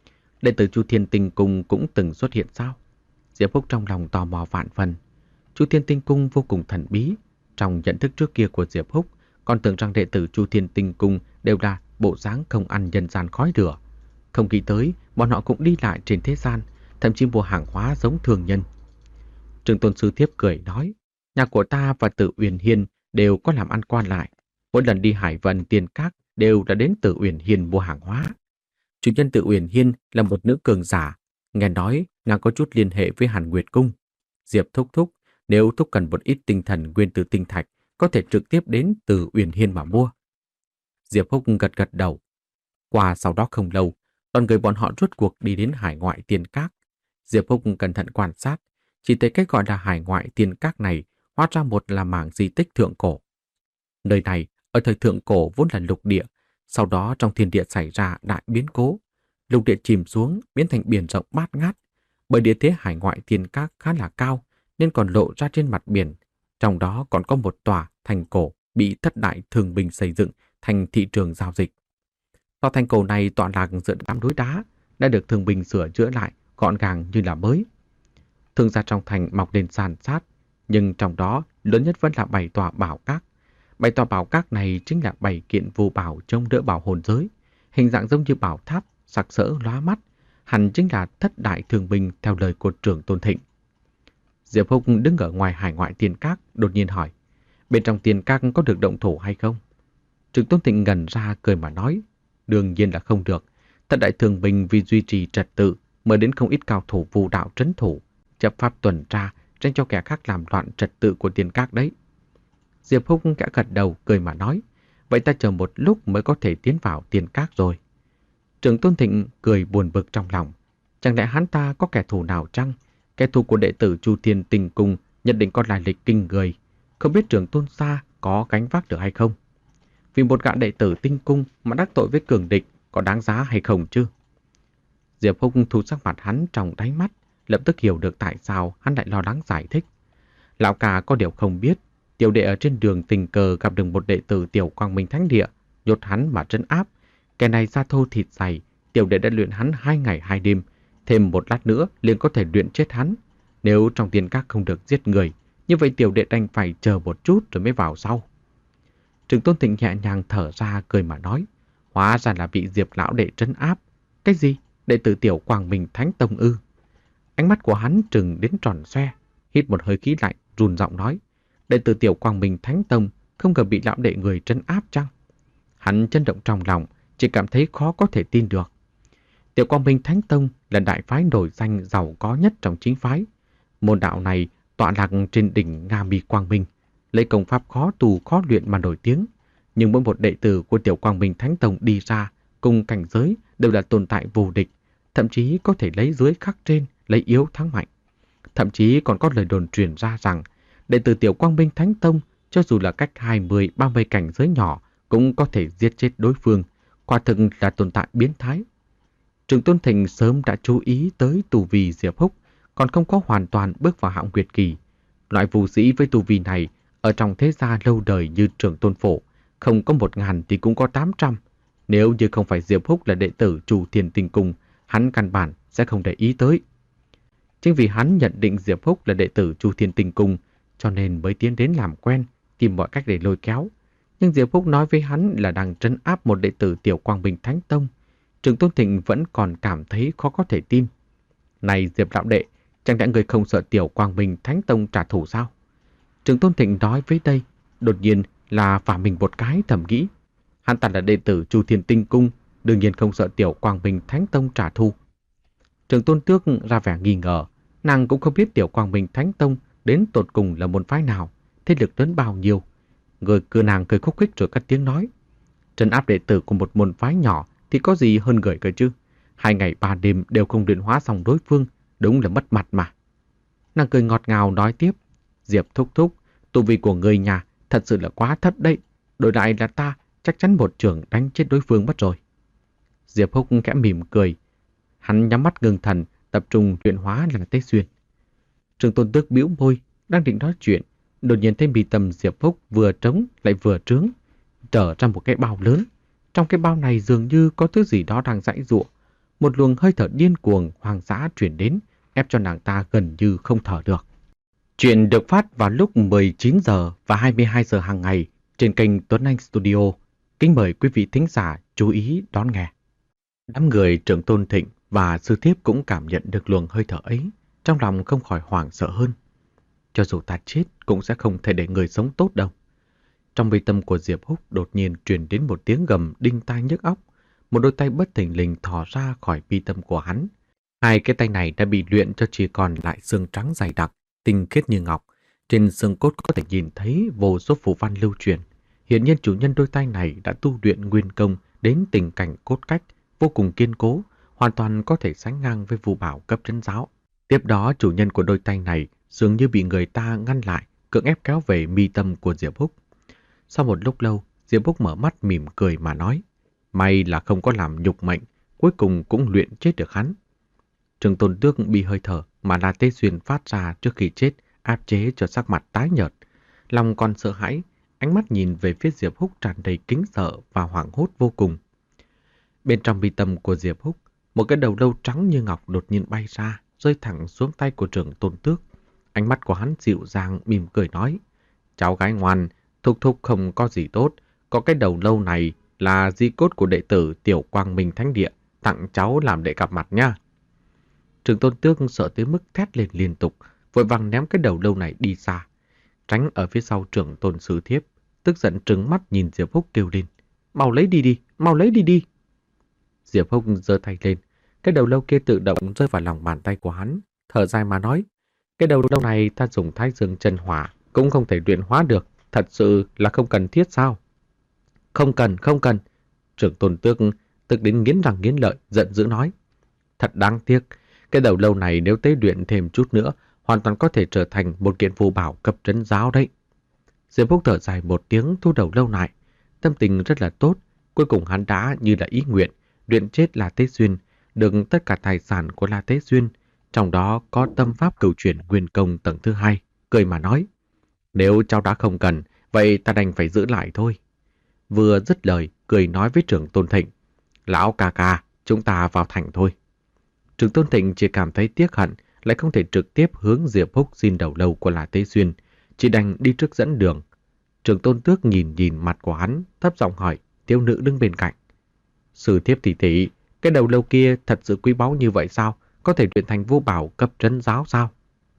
Đệ tử Chu Thiên Tinh Cung cũng từng xuất hiện sao? Diệp Húc trong lòng tò mò vạn phần. Chu Thiên Tinh Cung vô cùng thần bí. Trong nhận thức trước kia của Diệp Húc, còn tưởng rằng đệ tử Chu Thiên Tinh Cung đều là bộ dáng không ăn nhân gian khói lửa. Không nghĩ tới, bọn họ cũng đi lại trên thế gian, thậm chí mua hàng hóa giống thường nhân. Trưởng tôn sư thiếp cười nói, nhà của ta và Tử Uyển Hiên đều có làm ăn quan lại. Mỗi lần đi Hải Vân Tiền Các đều đã đến Tử Uyển Hiên mua hàng hóa. Chủ nhân Tử Uyển Hiên là một nữ cường giả, nghe nói nàng có chút liên hệ với Hàn Nguyệt Cung. Diệp thúc thúc, nếu thúc cần một ít tinh thần nguyên tử tinh thạch, có thể trực tiếp đến Tử Uyển Hiên mà mua. Diệp Húc gật gật đầu. Qua sau đó không lâu, đoàn người bọn họ rốt cuộc đi đến hải ngoại Tiền Các. Diệp Húc cẩn thận quan sát, chỉ thấy cái gọi là hải ngoại Tiền Các này hóa ra một là mảng di tích thượng cổ. Nơi này ở thời thượng cổ vốn là lục địa, sau đó trong thiên địa xảy ra đại biến cố, lục địa chìm xuống biến thành biển rộng bát ngát. Bởi địa thế hải ngoại Tiền Các khá là cao nên còn lộ ra trên mặt biển, trong đó còn có một tòa thành cổ bị thất đại thường binh xây dựng thành thị trường giao dịch. Tòa thành cổ này tọa lạc giữa đám núi đá, đã được thường binh sửa chữa lại gọn gàng như là mới. Thương gia trong thành mọc lên san sát, nhưng trong đó lớn nhất vẫn là bảy tòa bảo các. Bảy tòa bảo các này chính là bảy kiện vô bảo trông đỡ bảo hồn giới, hình dạng giống như bảo tháp, sặc sỡ lóa mắt, hẳn chính là thất đại thường binh theo lời của trưởng tôn thịnh. Diệp Húc đứng ở ngoài hải ngoại Tiền Các, đột nhiên hỏi, bên trong Tiền Các có được động thủ hay không? Trưởng tôn thịnh ngẩn ra cười mà nói, đương nhiên là không được. Thất đại thường binh vì duy trì trật tự mời đến không ít cao thủ vũ đạo trấn thủ, chấp pháp tuần tra, tránh cho kẻ khác làm loạn trật tự của Tiền Các đấy. Diệp Húc kẽ gật đầu cười mà nói, vậy ta chờ một lúc mới có thể tiến vào Tiền Các rồi. Trưởng tôn thịnh cười buồn bực trong lòng, chẳng lẽ hắn ta có kẻ thù nào chăng? Kẻ thù của đệ tử Chu Thiên Tinh Cung nhất định có lai lịch kinh người, không biết trưởng tôn gia có gánh vác được hay không? Vì một gã đệ tử Tinh Cung mà đắc tội với cường địch có đáng giá hay không chứ? Diệp Húc thu sắc mặt hắn trong đáy mắt, lập tức hiểu được tại sao hắn lại lo lắng giải thích. Lão ca có điều không biết, tiểu đệ ở trên đường tình cờ gặp được một đệ tử Tiểu Quang Minh Thánh Địa, nhốt hắn mà trấn áp. Kẻ này da thô thịt dày, tiểu đệ đã luyện hắn hai ngày hai đêm, thêm một lát nữa liền có thể luyện chết hắn. Nếu trong tiên các không được giết người, như vậy tiểu đệ đành phải chờ một chút rồi mới vào sau. Trừng Tôn Thịnh nhẹ nhàng thở ra cười mà nói, hóa ra là bị Diệp lão đệ trấn áp. Cái gì? Đệ tử Tiểu Quang Minh Thánh Tông ư? Ánh mắt của hắn trừng đến tròn xoe, hít một hơi khí lạnh, run giọng nói, đệ tử Tiểu Quang Minh Thánh Tông không ngờ bị lão đệ người trấn áp chăng? Hắn chấn động trong lòng, chỉ cảm thấy khó có thể tin được. Tiểu Quang Minh Thánh Tông là đại phái nổi danh giàu có nhất trong chính phái. Môn đạo này tọa lạc trên đỉnh Nga Mi Quang Minh, lấy công pháp khó tu khó luyện mà nổi tiếng. Nhưng mỗi một đệ tử của Tiểu Quang Minh Thánh Tông đi ra, cùng cảnh giới đều là tồn tại vô địch, thậm chí có thể lấy dưới khắc trên, lấy yếu thắng mạnh. Thậm chí còn có lời đồn truyền ra rằng, đệ tử Tiểu Quang Minh Thánh Tông, cho dù là cách hai mươi ba mươi cảnh giới nhỏ, cũng có thể giết chết đối phương, quả thực là tồn tại biến thái. Trừng Tôn Thịnh sớm đã chú ý tới tu vi Diệp Húc, còn không có hoàn toàn bước vào hạng nguyệt kỳ. Loại vũ sĩ với tu vi này, ở trong thế gia lâu đời như Trường Tôn Phổ, không có một ngàn thì cũng có tám trăm. Nếu như không phải Diệp Húc là đệ tử Trù Thiên Tinh Cung, hắn căn bản sẽ không để ý tới. Chính vì hắn nhận định Diệp Húc là đệ tử Trù Thiên Tinh Cung, cho nên mới tiến đến làm quen, tìm mọi cách để lôi kéo. Nhưng Diệp Húc nói với hắn là đang trấn áp một đệ tử Tiểu Quang Minh Thánh Tông. Trừng Tôn Thịnh vẫn còn cảm thấy khó có thể tin. Này Diệp lão đệ, chẳng lẽ người không sợ Tiểu Quang Minh Thánh Tông trả thù sao? Trừng Tôn Thịnh nói với đây, đột nhiên là phả mình một cái thầm nghĩ. Hắn ta là đệ tử Trù Thiên Tinh Cung, đương nhiên không sợ Tiểu Quang Minh Thánh Tông trả thù. Trường Tôn Tước ra vẻ nghi ngờ, nàng cũng không biết Tiểu Quang Minh Thánh Tông đến tột cùng là môn phái nào, thế lực lớn bao nhiêu. Người cưa nàng cười khúc khích rồi cất tiếng nói, trấn áp đệ tử của một môn phái nhỏ thì có gì hơn người cơ chứ? Hai ngày ba đêm đều không luyện hóa xong đối phương, đúng là mất mặt mà. Nàng cười ngọt ngào nói tiếp, Diệp thúc thúc, tu vi của người nhà thật sự là quá thấp đấy. Đổi lại là ta, chắc chắn một trường đánh chết đối phương mất rồi. Diệp Húc khẽ mỉm cười. Hắn nhắm mắt ngưng thần, tập trung luyện hóa là Tế Xuyên. Trường Tôn Tước bĩu môi, đang định nói chuyện, đột nhiên thấy mi tâm Diệp Húc vừa trống lại vừa trướng, trở ra một cái bao lớn. Trong cái bao này dường như có thứ gì đó đang giãy giụa. Một luồng hơi thở điên cuồng hoang dã truyền đến, ép cho nàng ta gần như không thở được. Chuyện được phát vào lúc mười chín giờ và hai mươi hai giờ hàng ngày trên kênh Tuấn Anh Studio. Kính mời quý vị thính giả chú ý đón nghe. Đám người Trưởng Tôn Thịnh và sư thiếp cũng cảm nhận được luồng hơi thở ấy, trong lòng không khỏi hoảng sợ hơn. Cho dù ta chết cũng sẽ không thể để người sống tốt đâu. Trong mi tâm của Diệp Húc đột nhiên truyền đến một tiếng gầm đinh tai nhức óc. Một đôi tay bất thình lình thò ra khỏi mi tâm của hắn. Hai cái tay này đã bị luyện cho chỉ còn lại xương trắng dày đặc, tinh khiết như ngọc. Trên xương cốt có thể nhìn thấy vô số phù văn lưu truyền. Hiển nhiên chủ nhân đôi tay này đã tu luyện nguyên công đến tình cảnh cốt cách, vô cùng kiên cố, hoàn toàn có thể sánh ngang với phù bảo cấp trấn giáo. Tiếp đó chủ nhân của đôi tay này dường như bị người ta ngăn lại, cưỡng ép kéo về mi tâm của Diệp Húc. Sau một lúc lâu, Diệp Húc mở mắt mỉm cười mà nói, may là không có làm nhục mệnh, cuối cùng cũng luyện chết được hắn. Trường Tôn Tước bị hơi thở mà là Tế Xuyên phát ra trước khi chết áp chế cho sắc mặt tái nhợt. Lòng còn sợ hãi, ánh mắt nhìn về phía Diệp Húc tràn đầy kính sợ và hoảng hốt vô cùng. Bên trong mi tâm của Diệp Húc, một cái đầu lâu trắng như ngọc đột nhiên bay ra, rơi thẳng xuống tay của Trường Tôn Tước. Ánh mắt của hắn dịu dàng mỉm cười nói, cháu gái ngoan, thúc thúc không có gì tốt, có cái đầu lâu này là di cốt của đệ tử Tiểu Quang Minh Thánh Địa, tặng cháu làm để gặp mặt nha. Trường Tôn Tước sợ tới mức thét lên liên tục, vội vàng ném cái đầu lâu này đi xa, tránh ở phía sau Trưởng Tôn Sư Thiếp, tức giận trừng mắt nhìn Diệp Húc kêu lên, mau lấy đi đi, mau lấy đi đi. Diệp Húc giơ tay lên, cái đầu lâu kia tự động rơi vào lòng bàn tay của hắn, thở dài mà nói, cái đầu lâu này ta dùng Thái Dương chân hỏa cũng không thể luyện hóa được, thật sự là không cần thiết sao? Không cần, không cần. Trưởng Tôn Tước tức đến nghiến răng nghiến lợi, giận dữ nói, thật đáng tiếc, cái đầu lâu này nếu tế luyện thêm chút nữa, hoàn toàn có thể trở thành một kiện phù bảo cấp trấn giáo đấy. Diệp Húc thở dài một tiếng thu đầu lâu lại, tâm tình rất là tốt, cuối cùng hắn đã như là ý nguyện, luyện chết La Tế Xuyên, được tất cả tài sản của La Tế Xuyên, trong đó có tâm pháp cửu chuyển nguyên công tầng thứ hai, cười mà nói, nếu cháu đã không cần, vậy ta đành phải giữ lại thôi. Vừa dứt lời, cười nói với Trưởng Tôn Thịnh. Lão ca ca, chúng ta vào thành thôi. Trưởng Tôn Thịnh chỉ cảm thấy tiếc hận, lại không thể trực tiếp hướng Diệp Húc xin đầu lâu của La Tế Xuyên, chỉ đành đi trước dẫn đường. Trưởng Tôn Tước nhìn nhìn mặt của hắn, thấp giọng hỏi thiếu nữ đứng bên cạnh. Sư thiếp tỷ tỷ, cái đầu lâu kia thật sự quý báu như vậy sao? Có thể luyện thành vô bảo cấp trấn giáo sao?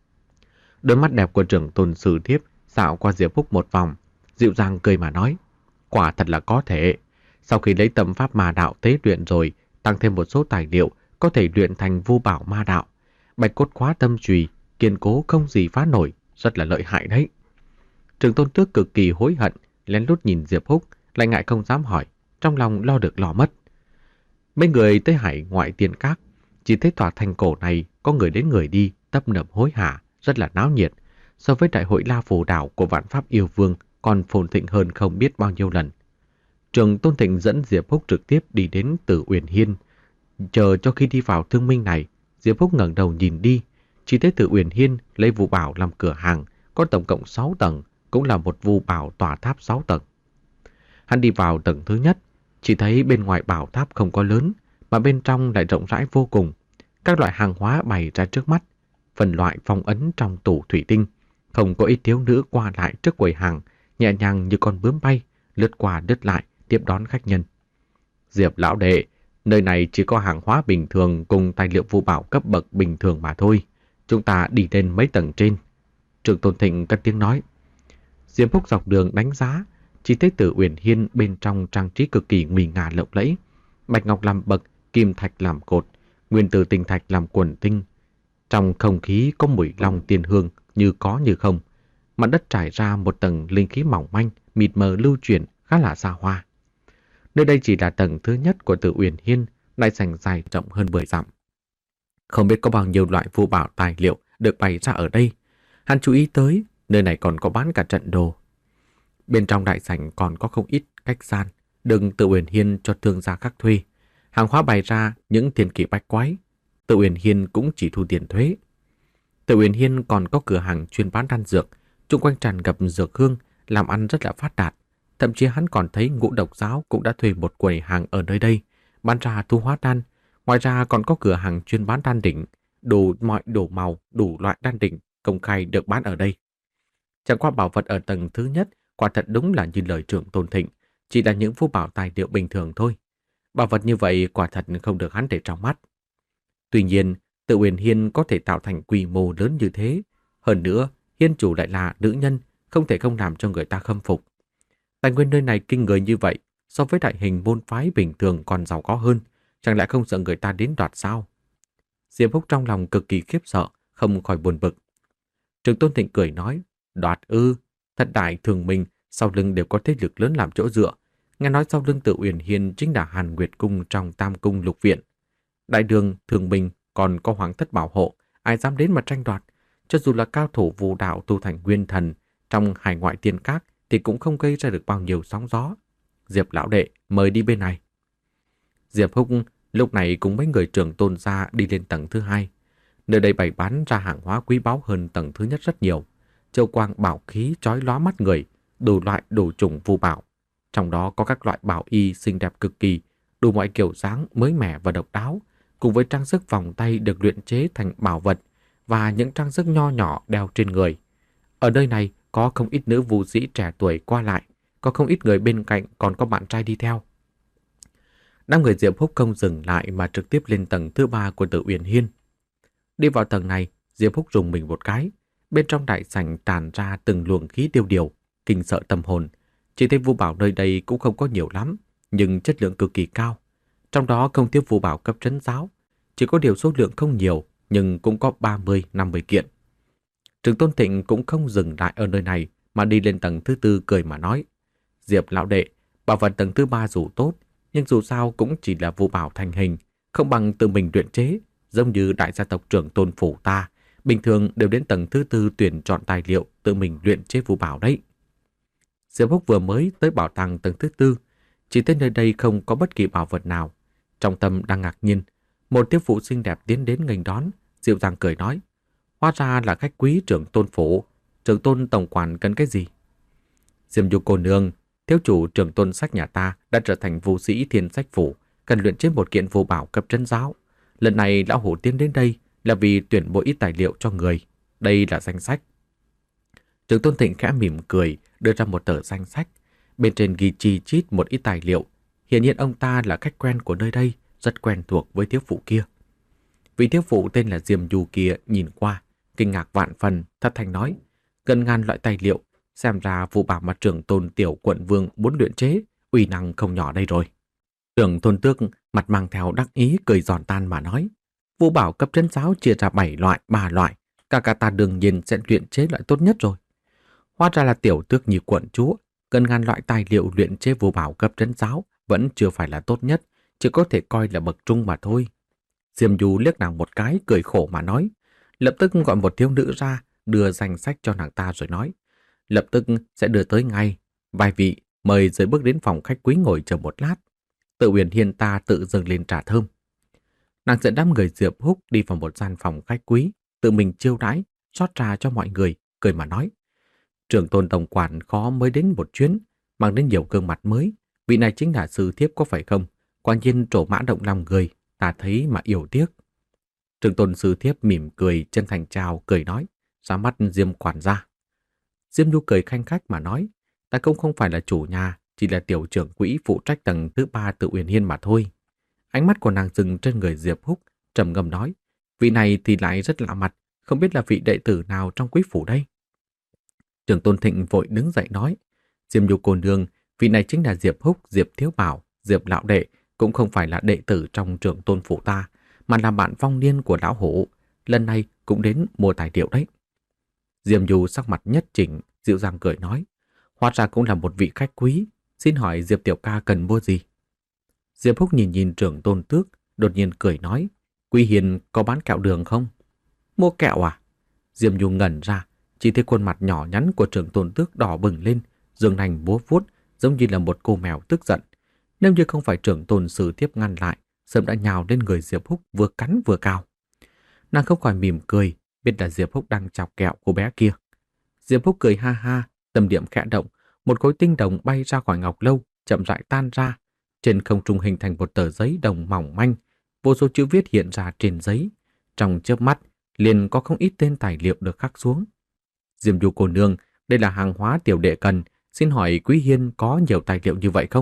Đôi mắt đẹp của Trưởng Tôn Sư thiếp dạo qua Diệp Húc một vòng, dịu dàng cười mà nói. Quả thật là có thể. Sau khi lấy tâm pháp ma đạo tế luyện rồi, tăng thêm một số tài liệu, có thể luyện thành vô bảo ma đạo. Bạch cốt khóa tâm chùy, kiên cố không gì phá nổi, rất là lợi hại đấy. Trưởng Tôn Tước cực kỳ hối hận, lén lút nhìn Diệp Húc, lại ngại không dám hỏi, trong lòng lo được lo mất. Mấy người tới hải ngoại tiền các, chỉ thấy tòa thành cổ này có người đến người đi, tấp nập hối hả, rất là náo nhiệt. So với đại hội La Phù Đảo của Vạn Pháp Yêu Vương còn phồn thịnh hơn không biết bao nhiêu lần. Trưởng Tôn Thịnh dẫn Diệp Húc trực tiếp đi đến Tử Uyển Hiên. Chờ cho khi đi vào thương minh này, Diệp Húc ngẩng đầu nhìn đi, chỉ thấy Tử Uyển Hiên lấy Vu Bảo làm cửa hàng, có tổng cộng sáu tầng, cũng là một Vu Bảo tòa tháp sáu tầng. Hắn đi vào tầng thứ nhất, chỉ thấy bên ngoài bảo tháp không có lớn, mà bên trong lại rộng rãi vô cùng. Các loại hàng hóa bày ra trước mắt, phần loại phong ấn trong tủ thủy tinh, không có ít thiếu nữ qua lại trước quầy hàng, nhẹ nhàng như con bướm bay, lướt qua lướt lại, tiếp đón khách nhân. Diệp lão đệ, nơi này chỉ có hàng hóa bình thường cùng tài liệu vô bảo cấp bậc bình thường mà thôi. Chúng ta đi lên mấy tầng trên. Trưởng Tôn Thịnh cất tiếng nói. Diệp Húc dọc đường đánh giá, chỉ thấy Tử Uyển Hiên bên trong trang trí cực kỳ nguy nga lộng lẫy, bạch ngọc làm bậc, kim thạch làm cột, nguyên tử tinh thạch làm quần tinh. Trong không khí có mùi long tiên hương như có như không. Mặt đất trải ra một tầng linh khí mỏng manh, mịt mờ lưu chuyển, khá là xa hoa. Nơi đây chỉ là tầng thứ nhất của Tử Uyển Hiên, lại sảnh dài rộng hơn mười dặm. Không biết có bao nhiêu loại vô bảo tài liệu được bày ra ở đây. Hắn chú ý tới, nơi này còn có bán cả trận đồ. Bên trong đại sảnh còn có không ít cách gian, đừng Tử Uyển Hiên cho thương gia khác thuê. Hàng hóa bày ra những thiên kỳ bách quái. Tử Uyển Hiên cũng chỉ thu tiền thuế. Tử Uyển Hiên còn có cửa hàng chuyên bán đan dược, chung quanh tràn ngập dược hương, làm ăn rất là phát đạt. Thậm chí hắn còn thấy Ngũ Độc Giáo cũng đã thuê một quầy hàng ở nơi đây, bán ra thu hóa đan. Ngoài ra còn có cửa hàng chuyên bán đan đỉnh, đủ mọi đồ màu, đủ loại đan đỉnh công khai được bán ở đây. Chẳng qua bảo vật ở tầng thứ nhất, quả thật đúng là như lời Trưởng Tôn Thịnh, chỉ là những phú bảo tài liệu bình thường thôi. Bảo vật như vậy quả thật không được hắn để trong mắt. Tuy nhiên, Tử Uyển Hiên có thể tạo thành quy mô lớn như thế. Hơn nữa, Hiên chủ lại là nữ nhân, không thể không làm cho người ta khâm phục. Tài nguyên nơi này kinh người như vậy, so với đại hình môn phái bình thường còn giàu có hơn, chẳng lẽ không sợ người ta đến đoạt sao? Diệp Húc trong lòng cực kỳ khiếp sợ, không khỏi buồn bực. Trưởng Tôn Thịnh cười nói, đoạt ư, thật đại thường mình, sau lưng đều có thế lực lớn làm chỗ dựa. Nghe nói sau lưng Tử Uyển Hiên chính là Hàn Nguyệt Cung trong Tam Cung Lục Viện. Đại đường thường mình còn có hoàng thất bảo hộ, ai dám đến mà tranh đoạt. Cho dù là cao thủ vũ đạo tu thành nguyên thần trong hải ngoại tiên các thì cũng không gây ra được bao nhiêu sóng gió. Diệp lão đệ, mời đi bên này. Diệp Húc lúc này cùng mấy người Trưởng Tôn gia đi lên tầng thứ hai. Nơi đây bày bán ra hàng hóa quý báu hơn tầng thứ nhất rất nhiều. Châu quang bảo khí chói lóa mắt người, đủ loại đủ chủng vu bảo. Trong đó có các loại bảo y xinh đẹp cực kỳ, đủ mọi kiểu dáng mới mẻ và độc đáo, cùng với trang sức vòng tay được luyện chế thành bảo vật và những trang sức nho nhỏ đeo trên người. Ở nơi này có không ít nữ vũ sĩ trẻ tuổi qua lại, có không ít người bên cạnh còn có bạn trai đi theo. Đám người Diệp Húc không dừng lại mà trực tiếp lên tầng thứ ba của Tử Uyển Hiên. Đi vào tầng này, Diệp Húc rùng mình một cái. Bên trong đại sảnh tràn ra từng luồng khí tiêu điều, kinh sợ tâm hồn. Chỉ thấy vu bảo nơi đây cũng không có nhiều lắm, nhưng chất lượng cực kỳ cao. Trong đó không thiếu vu bảo cấp trấn giáo, chỉ có điều số lượng không nhiều, nhưng cũng có ba mươi năm mươi kiện. Trưởng Tôn Thịnh cũng không dừng lại ở nơi này mà đi lên tầng thứ tư cười mà nói. Diệp lão đệ, bảo vật tầng thứ ba dù tốt, nhưng dù sao cũng chỉ là vu bảo thành hình, không bằng tự mình luyện chế, giống như đại gia tộc Trưởng Tôn phủ ta, bình thường đều đến tầng thứ tư tuyển chọn tài liệu tự mình luyện chế vu bảo đấy. Diệp Húc vừa mới tới bảo tàng tầng thứ tư, chỉ thấy nơi đây không có bất kỳ bảo vật nào. Trong tâm đang ngạc nhiên, một thiếu phụ xinh đẹp tiến đến nghênh đón, dịu dàng cười nói, hóa ra là khách quý Trưởng Tôn phủ, Trưởng Tôn tổng quản cần cái gì? Diêm Du cô nương, thiếu chủ Trường Tôn Sách nhà ta đã trở thành vũ sĩ Thiên Sách Phủ, cần luyện chế một kiện vô bảo cấp trấn giáo. Lần này lão hổ tiến đến đây là vì tuyển một ít tài liệu cho người. Đây là danh sách. Trường Tôn Thịnh khẽ mỉm cười, đưa ra một tờ danh sách. Bên trên ghi chi chít một ít tài liệu. Hiển nhiên ông ta là khách quen của nơi đây, rất quen thuộc với thiếu phụ kia. Vị thiếu phụ tên là Diêm Du kia nhìn qua, kinh ngạc vạn phần, thất thanh nói: gần ngàn loại tài liệu, xem ra vụ bảo mà Trưởng Tôn Tiểu Quận Vương muốn luyện chế, uy năng không nhỏ đây rồi. Trưởng Tôn Tước mặt mang theo đắc ý cười giòn tan mà nói: vũ bảo cấp trấn giáo chia ra bảy loại, ba loại, cả cả ta đương nhiên sẽ luyện chế loại tốt nhất rồi. Hóa ra là tiểu tước như quận chúa, gần ngàn loại tài liệu luyện chế vũ bảo cấp trấn giáo vẫn chưa phải là tốt nhất, chỉ có thể coi là bậc trung mà thôi. Diêm Du liếc nàng một cái, cười khổ mà nói, lập tức gọi một thiếu nữ ra, đưa danh sách cho nàng ta rồi nói, lập tức sẽ đưa tới ngay. Vài vị mời rời bước đến phòng khách quý ngồi chờ một lát. Tự Uyển Hiên ta tự dâng lên trà thơm. Nàng dẫn đám người Diệp Húc đi vào một gian phòng khách quý, tự mình chiêu đãi, rót trà cho mọi người, cười mà nói, Trưởng Tôn tổng quản khó mới đến một chuyến, mang đến nhiều gương mặt mới. Vị này chính là sư thiếp có phải không? Quả nhiên trổ mã động lòng người, ta thấy mà yêu tiếc. Trưởng Tôn sư thiếp mỉm cười, chân thành chào, cười nói, ra mắt Diêm quản gia. Diêm Du cười khanh khách mà nói, ta cũng không phải là chủ nhà, chỉ là tiểu trưởng quỹ phụ trách tầng thứ ba Tự Uyển Hiên mà thôi. Ánh mắt của nàng dừng trên người Diệp Húc, trầm ngâm nói, vị này thì lại rất lạ mặt, không biết là vị đệ tử nào trong quý phủ đây. Trưởng Tôn Thịnh vội đứng dậy nói, Diêm Du cô nương, vị này chính là Diệp Húc, Diệp Thiếu Bảo, Diệp lão đệ, cũng không phải là đệ tử trong Trưởng Tôn phủ ta, mà là bạn vong niên của lão hổ, lần này cũng đến mua tài liệu đấy. Diêm Du sắc mặt nhất chỉnh, dịu dàng cười nói, hóa ra cũng là một vị khách quý, xin hỏi Diệp tiểu ca cần mua gì? Diệp Húc nhìn nhìn Trưởng Tôn Tước, đột nhiên cười nói, Quý Hiền có bán kẹo đường không? Mua kẹo à? Diêm Du ngẩn ra, chỉ thấy khuôn mặt nhỏ nhắn của Trưởng Tôn Tước đỏ bừng lên, dương nành búa vuốt, giống như là một cô mèo tức giận. Nếu như không phải Trưởng Tôn sư tiếp ngăn lại, sớm đã nhào lên người Diệp Húc vừa cắn vừa cào. Nàng không khỏi mỉm cười, biết là Diệp Húc đang chọc kẹo cô bé kia. Diệp Húc cười ha ha, tâm niệm khẽ động, một khối tinh đồng bay ra khỏi ngọc lâu, chậm rãi tan ra. Trên không trung hình thành một tờ giấy đồng mỏng manh, vô số chữ viết hiện ra trên giấy. Trong chớp mắt, liền có không ít tên tài liệu được khắc xuống. Diêm Du cô nương, đây là hàng hóa tiểu đệ cần, xin hỏi Quý Hiên có nhiều tài liệu như vậy không?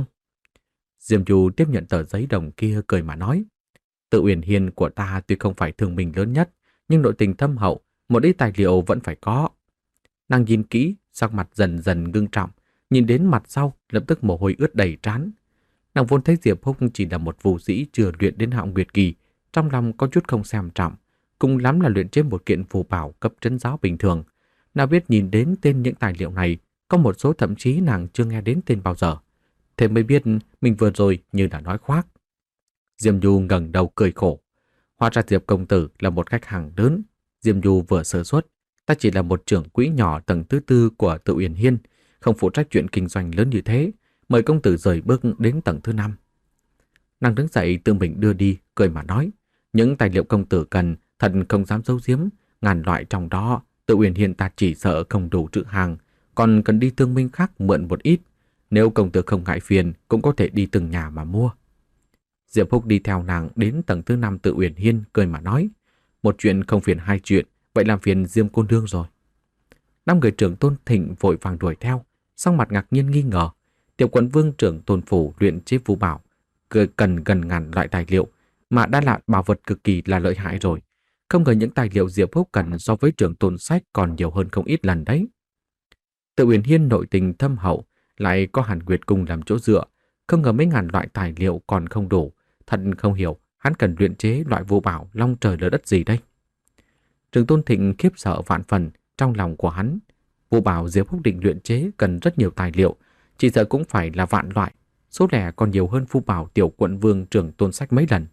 Diêm Du tiếp nhận tờ giấy đồng kia cười mà nói, Tự Uyển Hiên của ta tuy không phải thương mình lớn nhất, nhưng nội tình thâm hậu, một ít tài liệu vẫn phải có. Nàng nhìn kỹ, sắc mặt dần dần ngưng trọng, nhìn đến mặt sau, lập tức mồ hôi ướt đầy trán. Nàng vốn thấy Diệp Húc chỉ là một vũ sĩ chưa luyện đến hạng nguyệt kỳ, trong lòng có chút không xem trọng, cùng lắm là luyện chế một kiện phù bảo cấp trấn giáo bình thường. Nào biết nhìn đến tên những tài liệu này, có một số thậm chí nàng chưa nghe đến tên bao giờ. Thế mới biết mình vừa rồi như đã nói khoác. Diêm Du ngẩng đầu cười khổ. Hóa ra Diệp công tử là một khách hàng lớn. Diêm Du vừa sơ suất, ta chỉ là một trưởng quỹ nhỏ tầng thứ tư của Tự Uyển Hiên, không phụ trách chuyện kinh doanh lớn như thế. Mời công tử rời bước đến tầng thứ năm. Nàng đứng dậy tự mình đưa đi, cười mà nói, những tài liệu công tử cần thật không dám giấu giếm, ngàn loại trong đó Tự Uyển Hiên ta chỉ sợ không đủ trữ hàng, còn cần đi thương minh khác mượn một ít. Nếu công tử không ngại phiền, cũng có thể đi từng nhà mà mua. Diệp Húc đi theo nàng đến tầng thứ năm Tự Uyển Hiên, cười mà nói, một chuyện không phiền hai chuyện, vậy làm phiền Diêm cô nương rồi. Năm người Trưởng Tôn Thịnh vội vàng đuổi theo, sắc mặt ngạc nhiên nghi ngờ. Tiểu quận vương Trưởng Tôn phủ luyện chế phù bảo, cần gần ngàn loại tài liệu, mà đã là bảo vật cực kỳ là lợi hại rồi. Không ngờ những tài liệu Diệp Húc cần so với Trưởng Tôn Sách còn nhiều hơn không ít lần đấy. Tự Uyển Hiên nội tình thâm hậu, lại có Hàn Nguyệt Cung làm chỗ dựa, không ngờ mấy ngàn loại tài liệu còn không đủ, thật không hiểu hắn cần luyện chế loại vô bảo long trời lở đất gì đây. Trưởng Tôn Thịnh khiếp sợ vạn phần trong lòng của hắn. Vô bảo Diệp Húc định luyện chế cần rất nhiều tài liệu, chỉ sợ cũng phải là vạn loại, số lẻ còn nhiều hơn phù bảo tiểu quận vương Trưởng Tôn Sách mấy lần.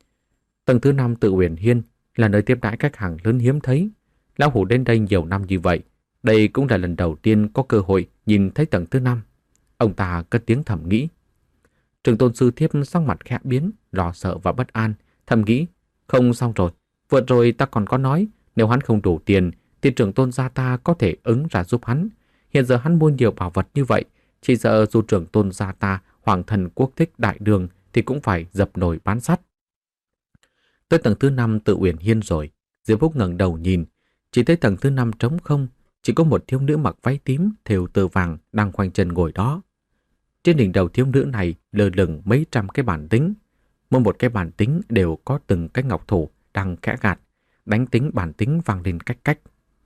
Tầng thứ năm Tự Uyển Hiên là nơi tiếp đãi khách hàng lớn hiếm thấy. Lão hủ đến đây nhiều năm như vậy, đây cũng là lần đầu tiên có cơ hội nhìn thấy tầng thứ năm. Ông ta cất tiếng thầm nghĩ. Trưởng Tôn sư thiếp sắc mặt khẽ biến, lo sợ và bất an, thầm nghĩ, không xong rồi, vừa rồi ta còn có nói, nếu hắn không đủ tiền thì Trưởng Tôn gia ta có thể ứng ra giúp hắn. Hiện giờ hắn mua nhiều bảo vật như vậy, Chỉ sợ dù trưởng tôn gia ta hoàng thần quốc thích đại đường thì cũng phải dập nồi bán sắt. Tới tầng thứ năm tự Uyển Hiên rồi, Diệp Húc ngẩng đầu nhìn, chỉ thấy tầng thứ năm trống không, chỉ có một thiếu nữ mặc váy tím thêu tơ vàng đang khoanh chân ngồi đó. Trên đỉnh đầu thiếu nữ này lơ lửng mấy trăm cái bàn tính, mỗi một cái bàn tính đều có từng cái ngọc thủ đang khẽ gạt, đánh tính bàn tính vang lên cách cách.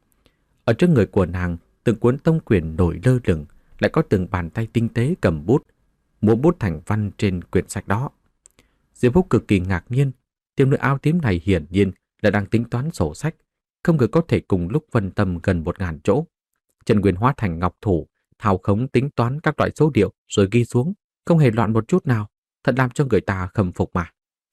Ở trước người của nàng, từng cuốn tông quyển nổi lơ lửng, lại có từng bàn tay tinh tế cầm bút, múa bút thành văn trên quyển sách đó. Diệp Húc cực kỳ ngạc nhiên, thiếu nữ áo tím này hiển nhiên là đang tính toán sổ sách, không ngờ có thể cùng lúc phân tâm gần một ngàn chỗ. Trần Nguyên hóa thành ngọc thủ, thao khống tính toán các loại số điệu rồi ghi xuống, không hề loạn một chút nào, thật làm cho người ta khâm phục mà.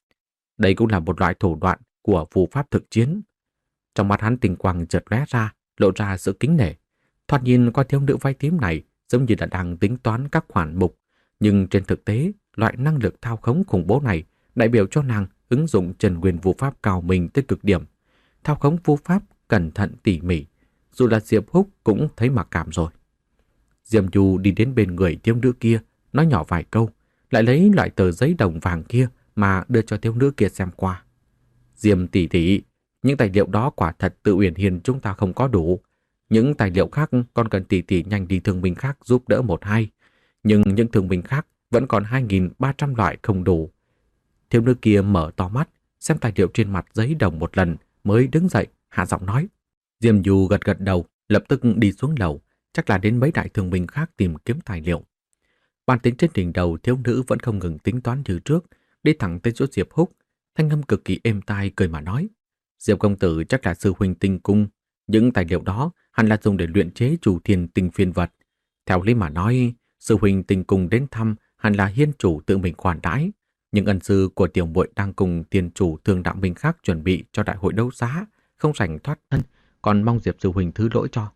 Đây cũng là một loại thủ đoạn của phù pháp thực chiến. Trong mắt hắn tình quang chợt lóe ra, lộ ra sự kính nể. Thoạt nhìn qua thiếu nữ váy tím này giống như là đang tính toán các khoản mục, nhưng trên thực tế, loại năng lực thao khống khủng bố này đại biểu cho nàng ứng dụng Trần Nguyên phù pháp cao minh tới cực điểm. Thao khống phù pháp cẩn thận tỉ mỉ, dù là Diệp Húc cũng thấy mặc cảm rồi. Diêm Du đi đến bên người thiếu nữ kia, nói nhỏ vài câu, lại lấy loại tờ giấy đồng vàng kia mà đưa cho thiếu nữ kia xem qua. Diêm tỷ tỷ, những tài liệu đó quả thật tự Uyển Hiên chúng ta không có đủ. Những tài liệu khác còn cần tỷ tỷ nhanh đi thương binh khác giúp đỡ một hai. Nhưng những thương binh khác vẫn còn hai nghìn ba trăm loại không đủ. Thiếu nữ kia mở to mắt, xem tài liệu trên mặt giấy đồng một lần mới đứng dậy, hạ giọng nói. Diêm Du gật gật đầu, lập tức đi xuống lầu, chắc là đến mấy đại thương binh khác tìm kiếm tài liệu. Bàn tính trên đỉnh đầu thiếu nữ vẫn không ngừng tính toán như trước, đi thẳng tới chỗ Diệp Húc, thanh âm cực kỳ êm tai cười mà nói. Diệp công tử chắc là sư huynh tinh cung, những tài liệu đó hẳn là dùng để luyện chế chủ thiền tinh phiên vật. Theo lý mà nói, sư huynh tinh cung đến thăm hẳn là hiên chủ tự mình khoản đãi, nhưng ân sư của tiểu muội đang cùng tiền chủ Thương Đạo Minh khác chuẩn bị cho đại hội đấu giá, không rảnh thoát thân, còn mong Diệp sư huynh thứ lỗi cho.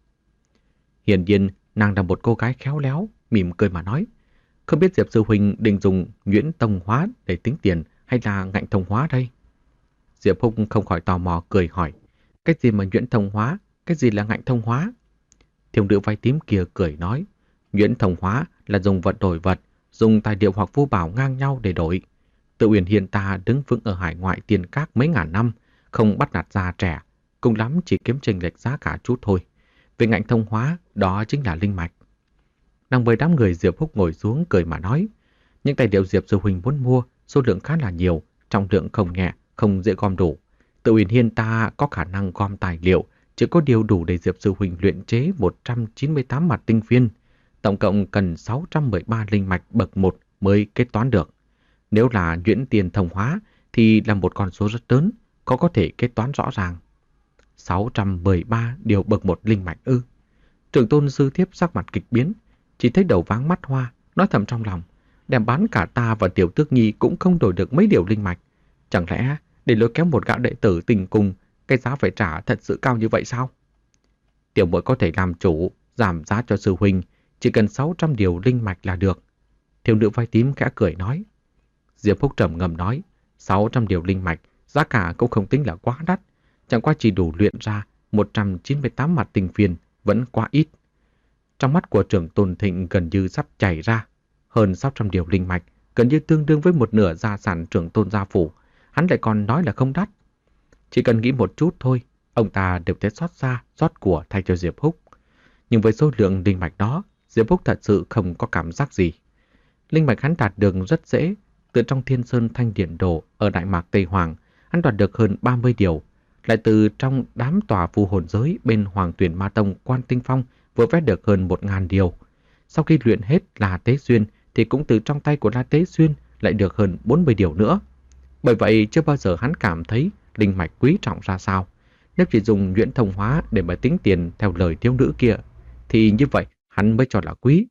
Hiển nhiên, nàng là một cô gái khéo léo, mỉm cười mà nói, không biết Diệp sư huynh định dùng nhuyễn tông hóa để tính tiền hay là ngạnh thông hóa đây? Diệp Húc không khỏi tò mò cười hỏi, cái gì mà nhuyễn thông hóa, cái gì là ngạnh thông hóa? Thiếu nữ váy tím kia cười nói, nhuyễn thông hóa là dùng vật đổi vật, dùng tài liệu hoặc vô bảo ngang nhau để đổi. Tự Uyển Hiên ta đứng vững ở hải ngoại tiền các mấy ngàn năm, không bắt nạt già trẻ, cùng lắm chỉ kiếm chênh lệch giá cả chút thôi. Về ngạnh thông hóa, đó chính là linh mạch. Nàng mời đám người Diệp Húc ngồi xuống cười mà nói, những tài liệu Diệp sư huynh muốn mua số lượng khá là nhiều, trọng lượng không nhẹ, không dễ gom đủ. Tự Uyển Hiên ta có khả năng gom tài liệu, chỉ có điều đủ để Diệp sư huynh luyện chế một trăm chín mươi tám mặt tinh phiên, tổng cộng cần sáu trăm mười ba linh mạch bậc một mới kết toán được. Nếu là nhuyễn tiền thông hóa thì là một con số rất lớn, có có thể kết toán rõ ràng. sáu trăm mười ba điều bậc một linh mạch ư? Trưởng tôn sư thiếp sắc mặt kịch biến, chỉ thấy đầu váng mắt hoa, nói thầm trong lòng, đem bán cả ta và tiểu tước nhi cũng không đổi được mấy điều linh mạch. Chẳng lẽ để lôi kéo một gã đệ tử tình cùng, cái giá phải trả thật sự cao như vậy sao? Tiểu muội có thể làm chủ, giảm giá cho sư huynh, chỉ cần sáu trăm điều linh mạch là được. Thiếu nữ vai tím khẽ cười nói. Diệp Húc trầm ngâm nói, sáu trăm điều linh mạch, giá cả cũng không tính là quá đắt, chẳng qua chỉ đủ luyện ra một trăm chín mươi tám mặt tinh phiên, vẫn quá ít. Trong mắt của trưởng tôn thịnh gần như sắp chảy ra, hơn sáu trăm điều linh mạch, gần như tương đương với một nửa gia sản trưởng tôn gia phủ, hắn lại còn nói là không đắt. Chỉ cần nghĩ một chút thôi, ông ta đều thấy xót xa, xót của thay cho Diệp Húc. Nhưng với số lượng linh mạch đó, Diệp Húc thật sự không có cảm giác gì. Linh mạch hắn đạt được rất dễ, từ trong Thiên Sơn Thanh Điển Đồ ở Đại Mạc Tây Hoàng, hắn đoạt được hơn ba mươi điều, lại từ trong đám tòa phù hồn giới bên Hoàng Tuyển Ma Tông Quan Tinh Phong vừa vét được hơn một ngàn điều. Sau khi luyện hết La Tế Xuyên thì cũng từ trong tay của La Tế Xuyên lại được hơn bốn mươi điều nữa. Bởi vậy chưa bao giờ hắn cảm thấy linh mạch quý trọng ra sao. Nếu chỉ dùng nhuyễn thông hóa để mà tính tiền theo lời thiếu nữ kia, thì như vậy hắn mới cho là quý.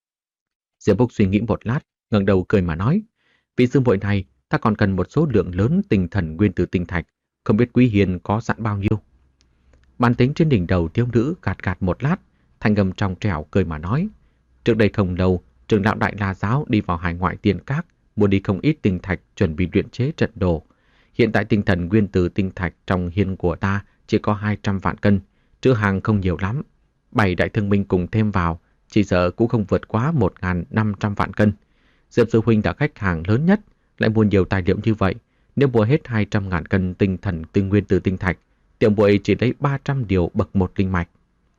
Diệp Húc suy nghĩ một lát, ngẩng đầu cười mà nói, vị sư muội này ta còn cần một số lượng lớn tinh thần nguyên tử tinh thạch, không biết Quý Hiền có sẵn bao nhiêu. Bàn tính trên đỉnh đầu thiếu nữ gạt gạt một lát, thanh âm trong trẻo cười mà nói, trước đây không lâu, trưởng lão Đại La Giáo đi vào hải ngoại tiền các, mua đi không ít tinh thạch chuẩn bị luyện chế trận đồ. Hiện tại tinh thần nguyên tử tinh thạch trong hiên của ta chỉ có hai trăm vạn cân, trữ hàng không nhiều lắm. Bảy đại thương binh cùng thêm vào, chỉ sợ cũng không vượt quá một nghìn năm trăm vạn cân. Diệp Sư Huynh là khách hàng lớn nhất, lại mua nhiều tài liệu như vậy. Nếu mua hết hai trăm ngàn cân tinh thần tinh nguyên từ tinh thạch, tiểu muội chỉ lấy ba trăm điều bậc một linh mạch.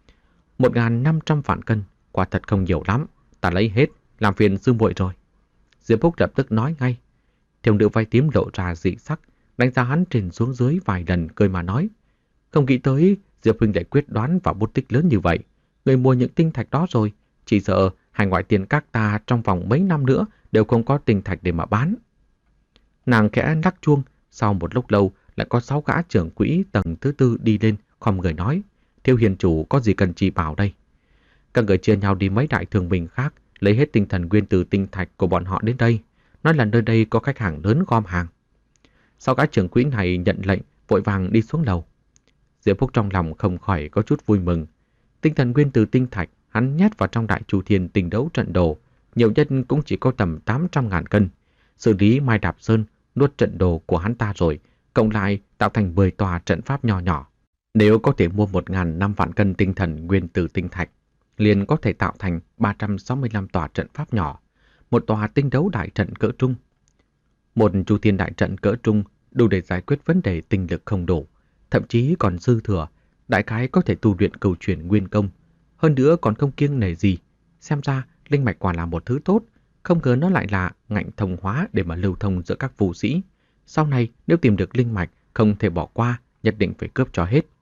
một nghìn năm trăm vạn cân, quả thật không nhiều lắm, ta lấy hết, làm phiền sư muội rồi. Diệp Phúc lập tức nói ngay. Thiếu nữ vai tím lộ ra dị sắc, đánh giá hắn trên xuống dưới vài lần, cười mà nói. Không nghĩ tới Diệp Huynh lại quyết đoán và bút tích lớn như vậy. Người mua những tinh thạch đó rồi, chỉ sợ hải ngoại tiền các ta trong vòng mấy năm nữa đều không có tinh thạch để mà bán. Nàng khẽ lắc chuông, sau một lúc lâu lại có sáu gã trưởng quỹ tầng thứ tư đi lên, khom người nói. Thiếu hiền chủ có gì cần chỉ bảo đây? Các người chia nhau đi mấy đại thương bình khác, lấy hết tinh thần nguyên từ tinh thạch của bọn họ đến đây, nói là nơi đây có khách hàng lớn gom hàng. Sau gã trưởng quỹ này nhận lệnh, vội vàng đi xuống lầu. Diệp Phúc trong lòng không khỏi có chút vui mừng. Tinh thần nguyên từ tinh thạch hắn nhét vào trong đại chu thiên tình đấu trận đồ, nhiều nhất cũng chỉ có tầm tám trăm ngàn cân. Xử lý Mai Đạp Sơn nuốt trận đồ của hắn ta rồi, cộng lại tạo thành mười tòa trận pháp nhỏ nhỏ. Nếu có thể mua một nghìn năm vạn cân tinh thần nguyên từ tinh thạch, liền có thể tạo thành ba trăm sáu mươi lăm tòa trận pháp nhỏ, một tòa tinh đấu đại trận cỡ trung. Một chu thiên đại trận cỡ trung đủ để giải quyết vấn đề tinh lực không đủ, thậm chí còn dư thừa, đại khái có thể tu luyện cầu chuyển nguyên công. Hơn nữa còn không kiêng nể gì, xem ra linh mạch quả là một thứ tốt, không ngờ nó lại là ngạnh thông hóa để mà lưu thông giữa các phù sĩ. Sau này nếu tìm được linh mạch không thể bỏ qua, nhất định phải cướp cho hết.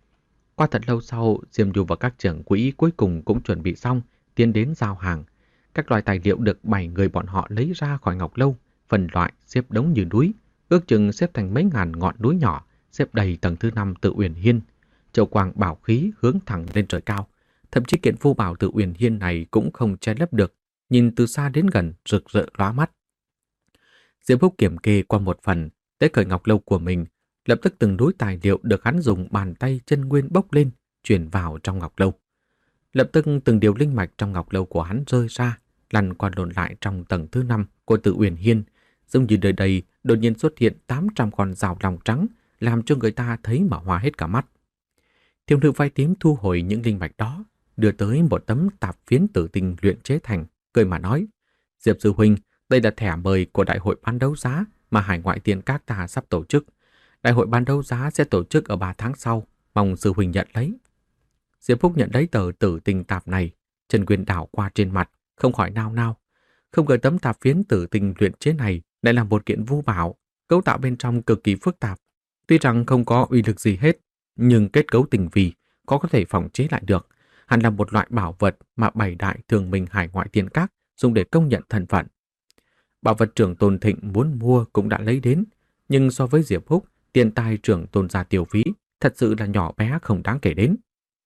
Qua thật lâu sau, Diêm Du và các trưởng quỹ cuối cùng cũng chuẩn bị xong, tiến đến giao hàng. Các loại tài liệu được bảy người bọn họ lấy ra khỏi ngọc lâu, phân loại xếp đống như núi, ước chừng xếp thành mấy ngàn ngọn núi nhỏ, xếp đầy tầng thứ năm Tự Uyển Hiên. Châu quang bảo khí hướng thẳng lên trời cao, thậm chí kiện phù bảo Tự Uyển Hiên này cũng không che lấp được, nhìn từ xa đến gần rực rỡ lóa mắt. Diệp Phúc kiểm kê qua một phần, tới cởi ngọc lâu của mình, lập tức từng núi tài liệu được hắn dùng bàn tay chân nguyên bốc lên, chuyển vào trong ngọc lâu. Lập tức từng điều linh mạch trong ngọc lâu của hắn rơi ra, lăn qua lộn lại trong tầng thứ năm của Tự Uyển Hiên, giống như nơi đây đột nhiên xuất hiện tám trăm con rào lòng trắng, làm cho người ta thấy mà hoa hết cả mắt. Thiếu nữ vai tím thu hồi những linh mạch đó, đưa tới một tấm tạp phiến tử tinh luyện chế thành, cười mà nói: Diệp sư huynh, đây là thẻ mời của đại hội bán đấu giá mà hải ngoại tiền các ta sắp tổ chức. Đại hội bán đấu giá sẽ tổ chức ở ba tháng sau, mong sư huynh nhận lấy. Diệp Phúc nhận lấy tờ tử tinh tạp này, chân nguyên đảo qua trên mặt, không khỏi nao nao. Không ngờ tấm tạp phiến tử tinh luyện chế này lại là một kiện vu bảo, cấu tạo bên trong cực kỳ phức tạp. Tuy rằng không có uy lực gì hết, nhưng kết cấu tinh vi, có có thể phòng chế lại được. Hẳn là một loại bảo vật mà bảy đại thường minh hải ngoại tiền các dùng để công nhận thân phận. Bảo vật trưởng Tôn Thịnh muốn mua cũng đã lấy đến, nhưng so với Diệp Phúc, tiền tài trưởng Tôn gia tiêu phí thật sự là nhỏ bé không đáng kể đến.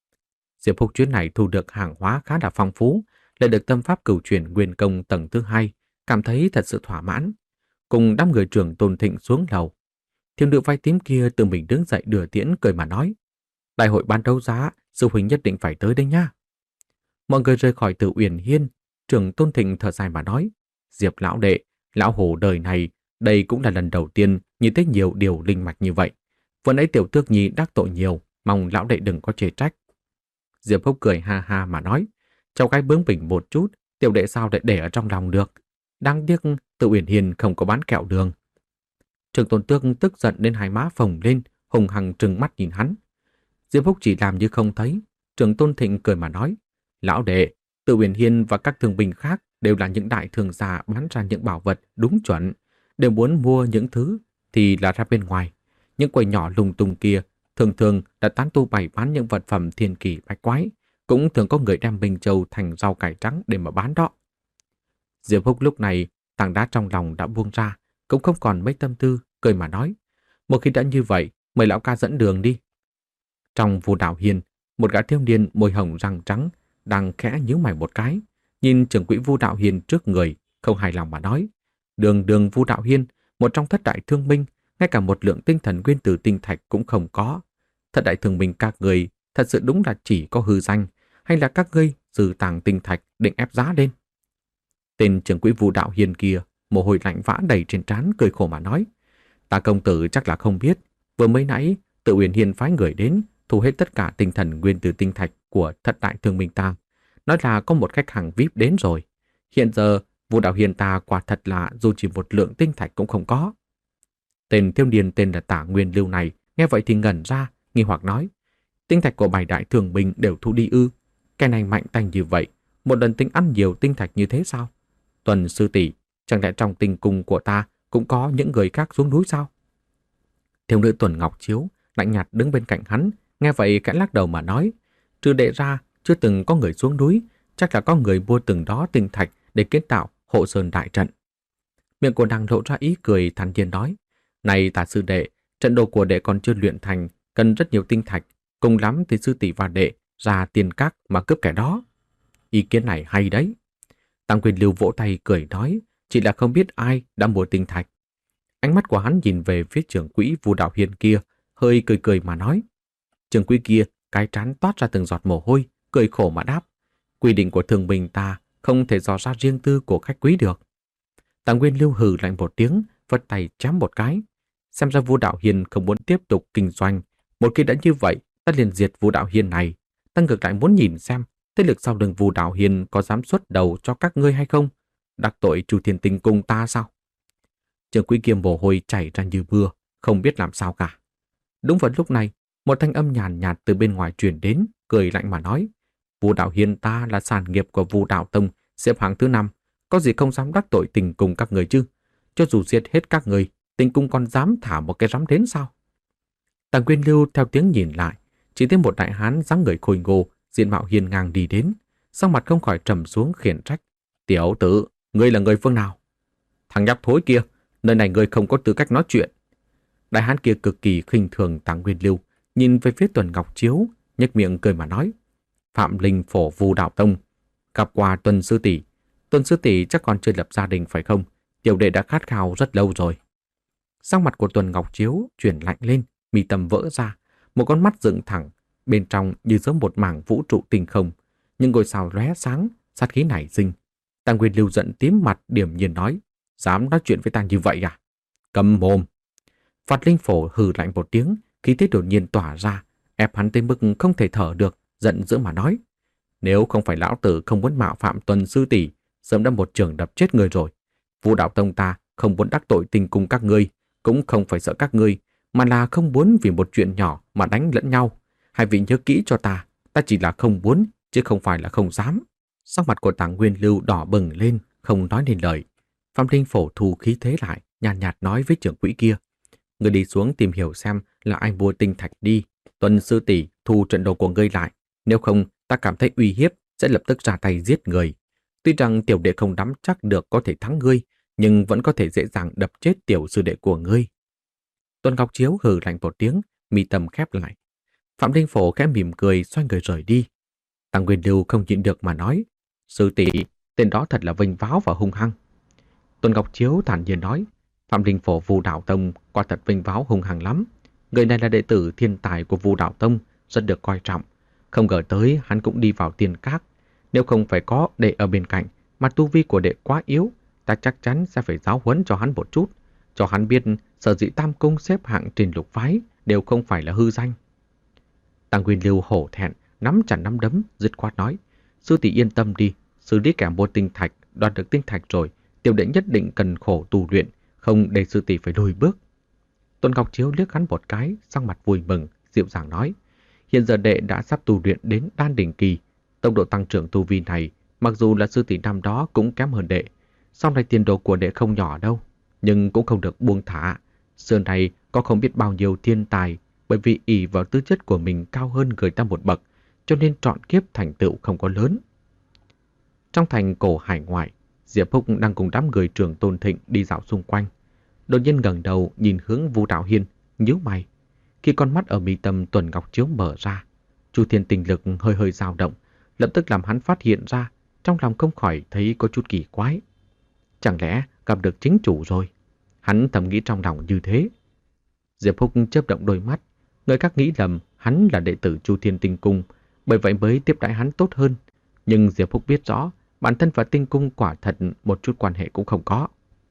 Diệp Phúc chuyến này thu được hàng hóa khá là phong phú, lại được tâm pháp cửu chuyển nguyên công tầng thứ hai, cảm thấy thật sự thỏa mãn. Cùng đám người trưởng Tôn Thịnh xuống lầu, thiếu nữ vai tím kia tự mình đứng dậy đưa tiễn, cười mà nói: Đại hội bán đấu giá, sư huynh nhất định phải tới đây nha. Mọi người rời khỏi Tự Uyển Hiên, trưởng Tôn Thịnh thở dài mà nói: Diệp lão đệ, lão hổ đời này, đây cũng là lần đầu tiên nhìn thấy nhiều điều linh mạch như vậy. Vừa nãy tiểu tước nhi đắc tội nhiều, mong lão đệ đừng có chê trách. Diệp Phúc cười ha ha mà nói: Cháu gái bướng bỉnh một chút, tiểu đệ sao lại để ở trong lòng được. Đáng tiếc Tự Uyển Hiên không có bán kẹo đường. Trưởng Tôn Tước tức giận đến hai má phồng lên, hùng hằng trừng mắt nhìn hắn. Diệp Phúc chỉ làm như không thấy. Trưởng Tôn Thịnh cười mà nói: Lão đệ, Tự Uyển Hiên và các thương binh khác đều là những đại thương gia bán ra những bảo vật đúng chuẩn, đều muốn mua những thứ thì là ra bên ngoài. Những quầy nhỏ lung tung kia thường thường đã tán tu bày bán những vật phẩm thiên kỳ bách quái, cũng thường có người đem Bình Châu thành rau cải trắng để mà bán đó. Diệp Phúc lúc này tảng đá trong lòng đã buông ra, cũng không còn mấy tâm tư, cười mà nói: Một khi đã như vậy, mời lão ca dẫn đường đi. Trong Vu Đạo Hiên, một gã thiếu niên môi hồng răng trắng đang khẽ nhíu mày một cái, nhìn trưởng quỹ Vu Đạo Hiên trước người, không hài lòng mà nói: Đường đường Vu Đạo Hiên, một trong thất đại thương minh, ngay cả một lượng tinh thần nguyên tử tinh thạch cũng không có. Thất đại thương minh các người thật sự đúng là chỉ có hư danh, hay là các ngươi trừ tàng tinh thạch định ép giá lên? Tên trưởng quỹ Vu Đạo Hiên kia, mồ hôi lạnh vã đầy trên trán, cười khổ mà nói: Ta công tử chắc là không biết, vừa mới nãy Tự Uyển Hiên phái người đến thu hết tất cả tinh thần nguyên tử tinh thạch của thất đại thương minh ta, nói là có một khách hàng vi ai pi đến rồi. Hiện giờ, Vu Đạo Hiên ta quả thật là dù chỉ một lượng tinh thạch cũng không có. Tên thiếu niên tên là Tả Nguyên Lưu này, nghe vậy thì ngẩn ra, nghi hoặc nói. Tinh thạch của bảy đại thường bình đều thu đi ư? Cái này mạnh tay như vậy, một lần tính ăn nhiều tinh thạch như thế sao? Tuần sư tỷ, chẳng lẽ trong tinh cung của ta cũng có những người khác xuống núi sao? Thiếu nữ Tuần Ngọc Chiếu lạnh nhạt đứng bên cạnh hắn, nghe vậy khẽ lắc đầu mà nói, trừ đệ ra chưa từng có người xuống núi, chắc là có người mua từng đó tinh thạch để kiến tạo hộ sơn đại trận. Miệng của nàng lộ ra ý cười thản nhiên nói, này Tả sư đệ, trận đồ của đệ còn chưa luyện thành, cần rất nhiều tinh thạch, cùng lắm thì sư tỷ và đệ ra tiền các mà cướp kẻ đó. Ý kiến này hay đấy. Tăng Quyền Lưu vỗ tay cười nói, chỉ là không biết ai đã mua tinh thạch. Ánh mắt của hắn nhìn về phía trưởng quỹ Vu Đạo Hiên kia, hơi cười cười mà nói. Trưởng quỹ kia cái trán toát ra từng giọt mồ hôi, cười khổ mà đáp. Quy định của thường bình ta không thể dò ra riêng tư của khách quý được. Tăng Nguyên Lưu hừ lạnh một tiếng, vất tay chém một cái. Xem ra Vu Đạo Hiên không muốn tiếp tục kinh doanh. Một khi đã như vậy, ta liền diệt Vu Đạo Hiên này. Ta ngược lại muốn nhìn xem thế lực sau lưng Vu Đạo Hiên có dám xuất đầu cho các ngươi hay không? Đắc tội Chu Thiên Tinh Cung ta sao? Trưởng quỹ kia mồ hôi chảy ra như mưa, không biết làm sao cả. Đúng vào lúc này, một thanh âm nhàn nhạt từ bên ngoài truyền đến, cười lạnh mà nói: Vu Đạo Hiên ta là sản nghiệp của Vu Đạo Tông, xếp hạng thứ năm, có gì không dám đắc tội Tình Cung các người chứ? Cho dù giết hết các người, Tình Cung còn dám thả một cái rắm đến sao? Tàng Quyên Lưu theo tiếng nhìn lại, chỉ thấy một đại hán dáng người khôi ngô, diện mạo hiên ngang đi đến, sắc mặt không khỏi trầm xuống khiển trách: Tiểu tử, ngươi là người phương nào? Thằng nhóc thối kia, nơi này ngươi không có tư cách nói chuyện. Đại hán kia cực kỳ khinh thường Tàng Nguyên Lưu, nhìn về phía Tuần Ngọc Chiếu, nhếch miệng cười mà nói: Phạm Linh phổ Vu Đạo Tông, gặp qua Tuần sư tỷ. Tuần sư tỷ chắc còn chưa lập gia đình phải không? Tiểu đệ đã khát khao rất lâu rồi. Sắc mặt của Tuần Ngọc Chiếu chuyển lạnh lên, mi tâm vỡ ra, một con mắt dựng thẳng, bên trong như giống một mảng vũ trụ tinh không, những ngôi sao lóe sáng, sát khí nảy sinh. Tàng Nguyên Lưu giận tím mặt, điềm nhiên nói: Dám nói chuyện với ta như vậy à? Câm mồm! Phạt Linh phổ hừ lạnh một tiếng, khí thế đột nhiên tỏa ra, ép hắn tới mức không thể thở được, giận dữ mà nói: Nếu không phải lão tử không muốn mạo phạm Tuần sư tỷ, sớm đã một trường đập chết người rồi. Vu Đạo Tông ta không muốn đắc tội Tình Cung các ngươi, cũng không phải sợ các ngươi, mà là không muốn vì một chuyện nhỏ mà đánh lẫn nhau. Hai vị nhớ kỹ cho ta, ta chỉ là không muốn, chứ không phải là không dám. Sắc mặt của Tàng Nguyên Lưu đỏ bừng lên, không nói nên lời. Phạm Linh phổ thu khí thế lại, nhàn nhạt, nhạt nói với trưởng quỹ kia: Ngươi đi xuống tìm hiểu xem là ai mua tinh thạch đi. Tuần sư tỷ thu trận đồ của ngươi lại, nếu không ta cảm thấy uy hiếp sẽ lập tức ra tay giết người. Tuy rằng tiểu đệ không nắm chắc được có thể thắng ngươi, nhưng vẫn có thể dễ dàng đập chết tiểu sư đệ của ngươi. Tuần Ngọc Chiếu hừ lạnh một tiếng, mi tâm khép lại. Phạm Linh phổ khẽ mỉm cười, xoay người rời đi. Tăng Nguyên Lưu không nhịn được mà nói: Sư tỷ, tên đó thật là vênh váo và hung hăng. Tuần Ngọc Chiếu thản nhiên nói: Phạm Linh phổ Vu Đạo Tông quả thật vênh váo hung hăng lắm. Người này là đệ tử thiên tài của Vu Đạo Tông, rất được coi trọng. Không ngờ tới hắn cũng đi vào tiên các. Nếu không phải có đệ ở bên cạnh, mà tu vi của đệ quá yếu, ta chắc chắn sẽ phải giáo huấn cho hắn một chút, cho hắn biết sở dĩ Tam Cung xếp hạng trên lục phái đều không phải là hư danh. Tăng Nguyên Lưu hổ thẹn, nắm chặt nắm đấm, dứt khoát nói: Sư tỷ yên tâm đi, xử lý kẻ mua tinh thạch, đoạt được tinh thạch rồi, tiểu đệ nhất định cần khổ tu luyện, không để sư tỷ phải lùi bước. Tuần Ngọc Chiếu liếc hắn một cái, sắc mặt vui mừng, dịu dàng nói: Hiện giờ đệ đã sắp tu luyện đến đan đỉnh kỳ, tốc độ tăng trưởng tu vi này, mặc dù là sư tỷ năm đó cũng kém hơn đệ, sau này tiền đồ của đệ không nhỏ đâu, nhưng cũng không được buông thả. Xưa này có không biết bao nhiêu thiên tài, bởi vì ỷ vào tư chất của mình cao hơn người ta một bậc, cho nên trọn kiếp thành tựu không có lớn. Trong thành cổ hải ngoại, Diệp Húc đang cùng đám người Trường Tôn Thịnh đi dạo xung quanh. Đột nhiên ngẩng đầu nhìn hướng Vu Đạo Hiên, nhíu mày. Khi con mắt ở mi tâm Tuần Ngọc Chiếu mở ra, Chu Thiên tinh lực hơi hơi dao động, lập tức làm hắn phát hiện ra, trong lòng không khỏi thấy có chút kỳ quái. Chẳng lẽ gặp được chính chủ rồi? Hắn thầm nghĩ trong lòng như thế. Diệp Húc chớp động đôi mắt, người khác nghĩ lầm hắn là đệ tử Chu Thiên Tinh Cung, bởi vậy mới tiếp đãi hắn tốt hơn. Nhưng Diệp Húc biết rõ, bản thân và Tinh Cung quả thật một chút quan hệ cũng không có.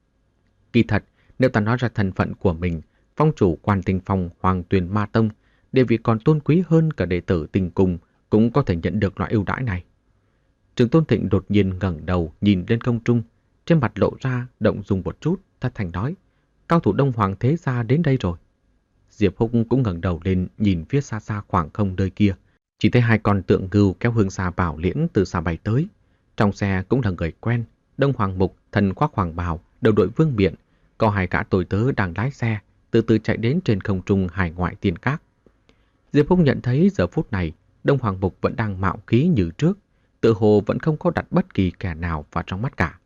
Kỳ thật, nếu ta nói ra thân phận của mình, phong chủ Quan Tinh Phong Hoàng Tuyền Ma Tông, địa vị còn tôn quý hơn cả đệ tử Tinh Cung, cũng có thể nhận được loại ưu đãi này. Trường Tôn Thịnh đột nhiên ngẩng đầu nhìn lên không trung, trên mặt lộ ra động dung một chút, thất thanh nói: cao thủ Đông Hoàng Thế Gia đến đây rồi. Diệp Húc cũng ngẩng đầu lên nhìn phía xa xa khoảng không nơi kia, chỉ thấy hai con tượng ngưu kéo Hương Sa Bảo Liễn từ xa bay tới. Trong xe cũng là người quen, Đông Hoàng Mục, thần khoác hoàng bào, đầu đội vương miện, có hai gã tôi tớ đang lái xe, từ từ chạy đến trên không trung hải ngoại tiên các. Diệp Húc nhận thấy giờ phút này, Đông Hoàng Mục vẫn đang mạo khí như trước, tự hồ vẫn không có đặt bất kỳ kẻ nào vào trong mắt cả.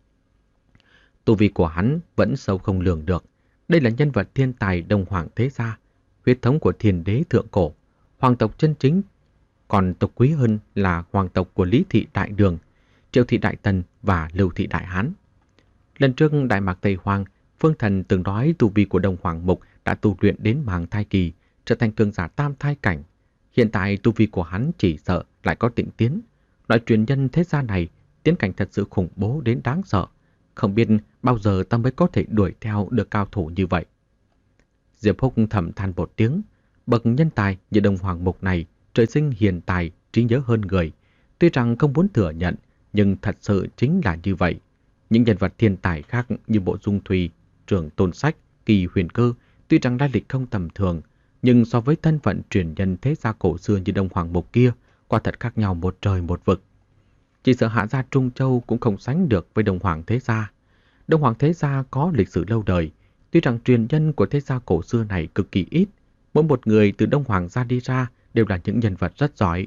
Tu vi của hắn vẫn sâu không lường được, đây là nhân vật thiên tài Đông Hoàng Thế Gia, huyết thống của thiên đế thượng cổ, hoàng tộc chân chính, còn tộc quý hơn là hoàng tộc của Lý Thị Đại Đường, Triệu Thị Đại Tần và Lưu Thị Đại Hán. Lần trước Đại Mạc Tây Hoang, Phương Thần từng nói tu vi của Đông Hoàng Mục đã tu luyện đến màng thai kỳ, trở thành cường giả tam thai cảnh. Hiện tại tu vi của hắn chỉ sợ lại có tịnh tiến. Loại truyền nhân thế gia này tiến cảnh thật sự khủng bố đến đáng sợ. Không biết bao giờ ta mới có thể đuổi theo được cao thủ như vậy. Diệp Húc thầm than một tiếng. Bậc nhân tài như Đông Hoàng Mục này trời sinh hiền tài, trí nhớ hơn người. Tuy rằng không muốn thừa nhận, nhưng thật sự chính là như vậy. Những nhân vật thiên tài khác như Bộ Dung Thùy, Trường Tôn Sách, Kỳ Huyền Cơ tuy rằng lai lịch không tầm thường, nhưng so với thân phận truyền nhân thế gia cổ xưa như Đông Hoàng Mục kia, quả thật khác nhau một trời một vực. Chỉ sợ Hạ gia Trung Châu cũng không sánh được với Đông Hoàng Thế Gia. Đông Hoàng Thế Gia có lịch sử lâu đời, tuy rằng truyền nhân của thế gia cổ xưa này cực kỳ ít, mỗi một người từ Đông Hoàng gia đi ra đều là những nhân vật rất giỏi.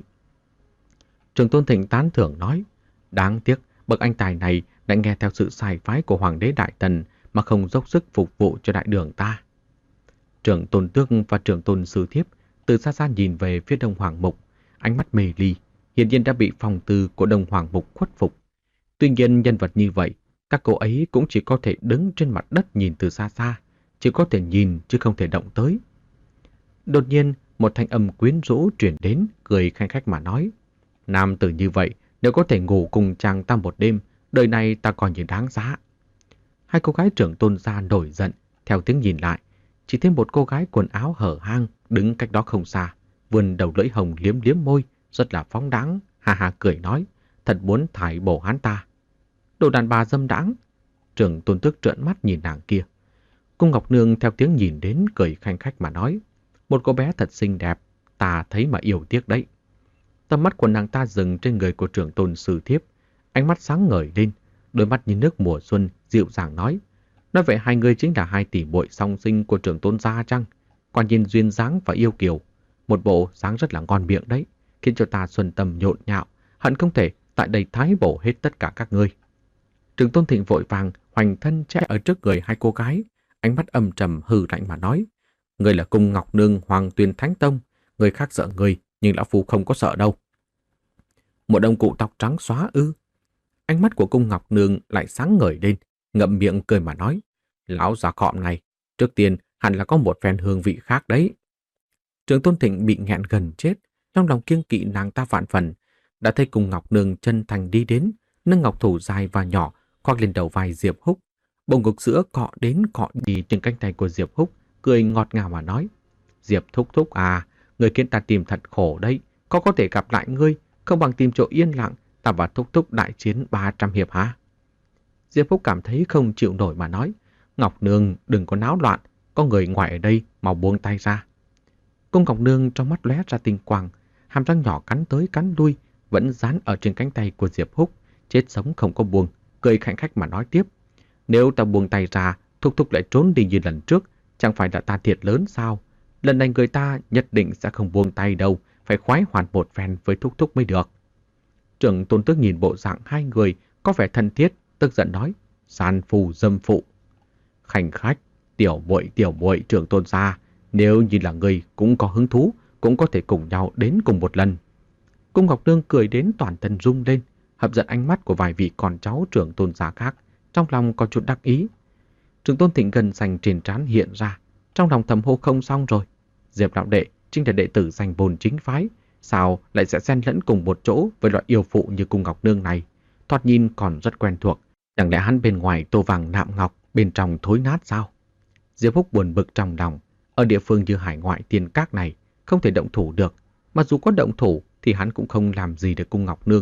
Trường Tôn Thịnh tán thưởng nói, đáng tiếc bậc anh tài này đã nghe theo sự sai phái của Hoàng đế Đại Tần mà không dốc sức phục vụ cho đại đường ta. Trưởng Tôn Tước và Trưởng Tôn Sư Thiếp từ xa xa nhìn về phía Đông Hoàng Mục, ánh mắt mê ly, hiển nhiên đã bị phong tư của Đông Hoàng Mục khuất phục. Tuy nhiên nhân vật như vậy, các cô ấy cũng chỉ có thể đứng trên mặt đất nhìn từ xa xa, chỉ có thể nhìn chứ không thể động tới. Đột nhiên, một thanh âm quyến rũ truyền đến, cười khanh khách mà nói, nam tử như vậy, nếu có thể ngủ cùng chàng ta một đêm, đời này ta coi như đáng giá. Hai cô gái Trưởng Tôn gia nổi giận, theo tiếng nhìn lại, chỉ thấy một cô gái quần áo hở hang đứng cách đó không xa, vươn đầu lưỡi hồng liếm liếm môi, rất là phóng đáng, ha ha cười nói, thật muốn thải bổ hắn ta. Đồ đàn bà dâm đãng. Trưởng Tôn Tước trợn mắt nhìn nàng kia. Cung Ngọc Nương theo tiếng nhìn đến cười khanh khách mà nói, một cô bé thật xinh đẹp, ta thấy mà yêu tiếc đấy. Tầm mắt của nàng ta dừng trên người của Trưởng Tôn Sư Thiếp, ánh mắt sáng ngời lên, đôi mắt như nước mùa xuân dịu dàng nói, nói vậy hai người chính là hai tỷ muội song sinh của Trưởng Tôn gia chăng? Quả nhìn duyên dáng và yêu kiều, một bộ dáng rất là ngon miệng đấy, khiến cho ta xuân tâm nhộn nhạo, hận không thể tại đây thái bổ hết tất cả các ngươi. Trưởng Tôn Thịnh vội vàng hoành thân che ở trước người hai cô gái, ánh mắt âm trầm hừ lạnh mà nói, người là Cung Ngọc Nương Hoàng Tuyền Thánh Tông, người khác sợ người, nhưng lão phu không có sợ đâu. Một ông cụ tóc trắng xóa ư? Ánh mắt của Cung Ngọc Nương lại sáng ngời lên, ngậm miệng cười mà nói, lão già khọm này, trước tiên hẳn là có một phen hương vị khác đấy. Trưởng Tôn Thịnh bị nghẹn gần chết, trong lòng kiêng kỵ nàng ta vạn phần, đã thấy Cung Ngọc Nương chân thành đi đến, nâng ngọc thủ dài và nhỏ khoác lên đầu vai Diệp Húc, bông ngực sữa cọ đến cọ đi trên cánh tay của Diệp Húc, cười ngọt ngào mà nói, Diệp thúc thúc à, người khiến ta tìm thật khổ đấy, có có thể gặp lại ngươi, không bằng tìm chỗ yên lặng, ta và thúc thúc đại chiến ba trăm hiệp hả? Diệp Húc cảm thấy không chịu nổi mà nói, Ngọc Nương đừng có náo loạn, có người ngoài ở đây, mau buông tay ra. Cung Ngọc Nương trong mắt lóe ra tinh quang, hàm răng nhỏ cắn tới cắn lui, vẫn dán ở trên cánh tay của Diệp Húc, chết sống không có buông, cười khanh khách mà nói tiếp, nếu ta buông tay ra, thúc thúc lại trốn đi như lần trước, chẳng phải là ta thiệt lớn sao? Lần này người ta nhất định sẽ không buông tay đâu, phải khoái hoạt một phen với thúc thúc mới được. Trưởng Tôn Tước nhìn bộ dạng hai người có vẻ thân thiết, tức giận nói, san phù dâm phụ. Khanh khách, tiểu muội tiểu muội Trưởng Tôn gia, nếu như là người cũng có hứng thú, cũng có thể cùng nhau đến cùng một lần. Cung Ngọc Nương cười đến toàn thân rung lên, hấp dẫn ánh mắt của vài vị con cháu Trưởng Tôn gia khác, trong lòng có chút đắc ý. Trưởng Tôn Thịnh gần sành trên trán hiện ra, trong lòng thầm hô không xong rồi. Diệp lão đệ chính là đệ tử danh bồn chính phái, sao lại sẽ xen lẫn cùng một chỗ với loại yêu phụ như Cung Ngọc Nương này, thoạt nhìn còn rất quen thuộc. Chẳng lẽ hắn bên ngoài tô vàng nạm ngọc, bên trong thối nát sao? Diệp Húc buồn bực trong lòng, ở địa phương như hải ngoại tiên các này không thể động thủ được, mà dù có động thủ thì hắn cũng không làm gì được Cung Ngọc Nương,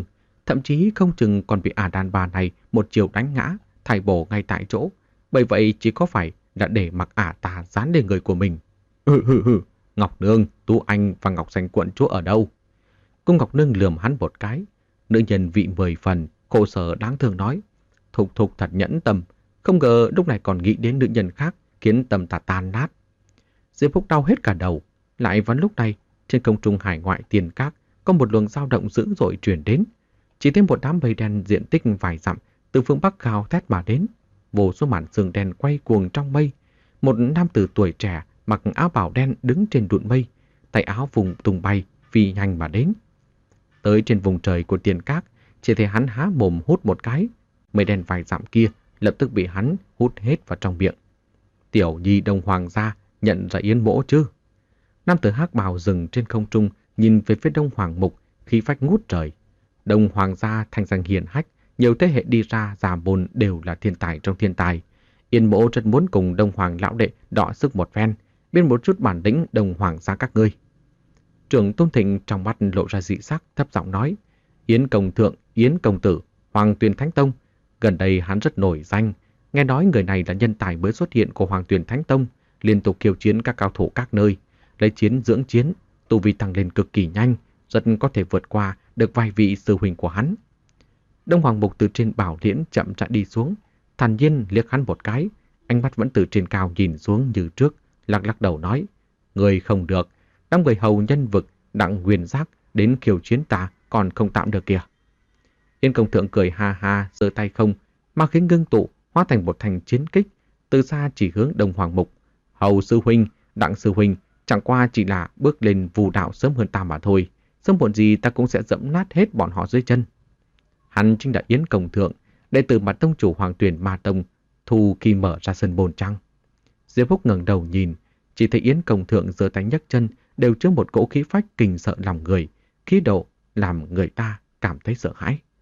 thậm chí không chừng còn bị ả đàn bà này một chiều đánh ngã, thải bổ ngay tại chỗ. Bởi vậy chỉ có phải đã để mặc ả ta dán lên người của mình. Hừ hừ hừ, Ngọc Nương, Tú Anh và Ngọc Xanh quận chúa ở đâu? Cung Ngọc Nương lườm hắn một cái. Nữ nhân vị mười phần, khổ sở đáng thương nói. Thục Thục thật nhẫn tâm, không ngờ lúc này còn nghĩ đến nữ nhân khác, khiến tâm ta tan nát. Diệp Phúc đau hết cả đầu. Lại vào lúc này, trên không trung hải ngoại Tiền Các có một luồng dao động dữ dội truyền đến. Chỉ thêm một đám mây đen diện tích vài dặm từ phương Bắc gào thét mà đến. Vô số màn sương đen quay cuồng trong mây. Một nam tử tuổi trẻ mặc áo bào đen đứng trên đụn mây, tay áo vùng tung bay, phi nhanh mà đến. Tới trên vùng trời của Tiền Các, chỉ thấy hắn há mồm hút một cái, mây đen vài dặm kia lập tức bị hắn hút hết vào trong miệng. Tiểu nhi Đông Hoàng gia nhận ra Yến Mỗ chứ? Nam tử hắc bào dừng trên không trung, nhìn về phía Đông Hoàng Mục, khí phách ngút trời. Đông Hoàng gia thanh danh hiển hách, nhiều thế hệ đi ra già môn đều là thiên tài trong thiên tài. Yến Mỗ rất muốn cùng Đông Hoàng lão đệ đọ sức một phen, biết một chút bản lĩnh Đông Hoàng gia các ngươi. Trưởng Tôn Thịnh trong mắt lộ ra dị sắc, thấp giọng nói: Yến công thượng, Yến công tử, Hoàng Tuyền Thánh Tông. Gần đây hắn rất nổi danh, nghe nói người này là nhân tài mới xuất hiện của Hoàng Tuyền Thánh Tông, liên tục khiêu chiến các cao thủ các nơi, lấy chiến dưỡng chiến, tu vi tăng lên cực kỳ nhanh, rất có thể vượt qua được vài vị sư huynh của hắn. Đông Hoàng Mục từ trên bảo liễn chậm rãi đi xuống, thản nhiên liếc hắn một cái, ánh mắt vẫn từ trên cao nhìn xuống như trước, lắc lắc đầu nói: Người không được, đám người hầu nhân vực Đặng Nguyên Giác đến khiêu chiến ta còn không tạm được kìa. Yên công thượng cười ha ha, giơ tay không, mà khiến ngưng tụ hóa thành một thành chiến kích, từ xa chỉ hướng Đông Hoàng Mục. Hầu sư huynh, Đặng sư huynh, chẳng qua chỉ là bước lên vù đạo sớm hơn ta mà thôi, sớm muộn gì ta cũng sẽ dẫm nát hết bọn họ dưới chân. Hắn chính là Yến công thượng, đệ tử mà tông chủ Hoàng Tuyền Ma Tông thu khi mở ra sân bồn trăng. Diệp Phúc ngẩng đầu nhìn, chỉ thấy Yến công thượng giơ tay nhấc chân đều chứa một cỗ khí phách kinh sợ lòng người, khí độ làm người ta cảm thấy sợ hãi.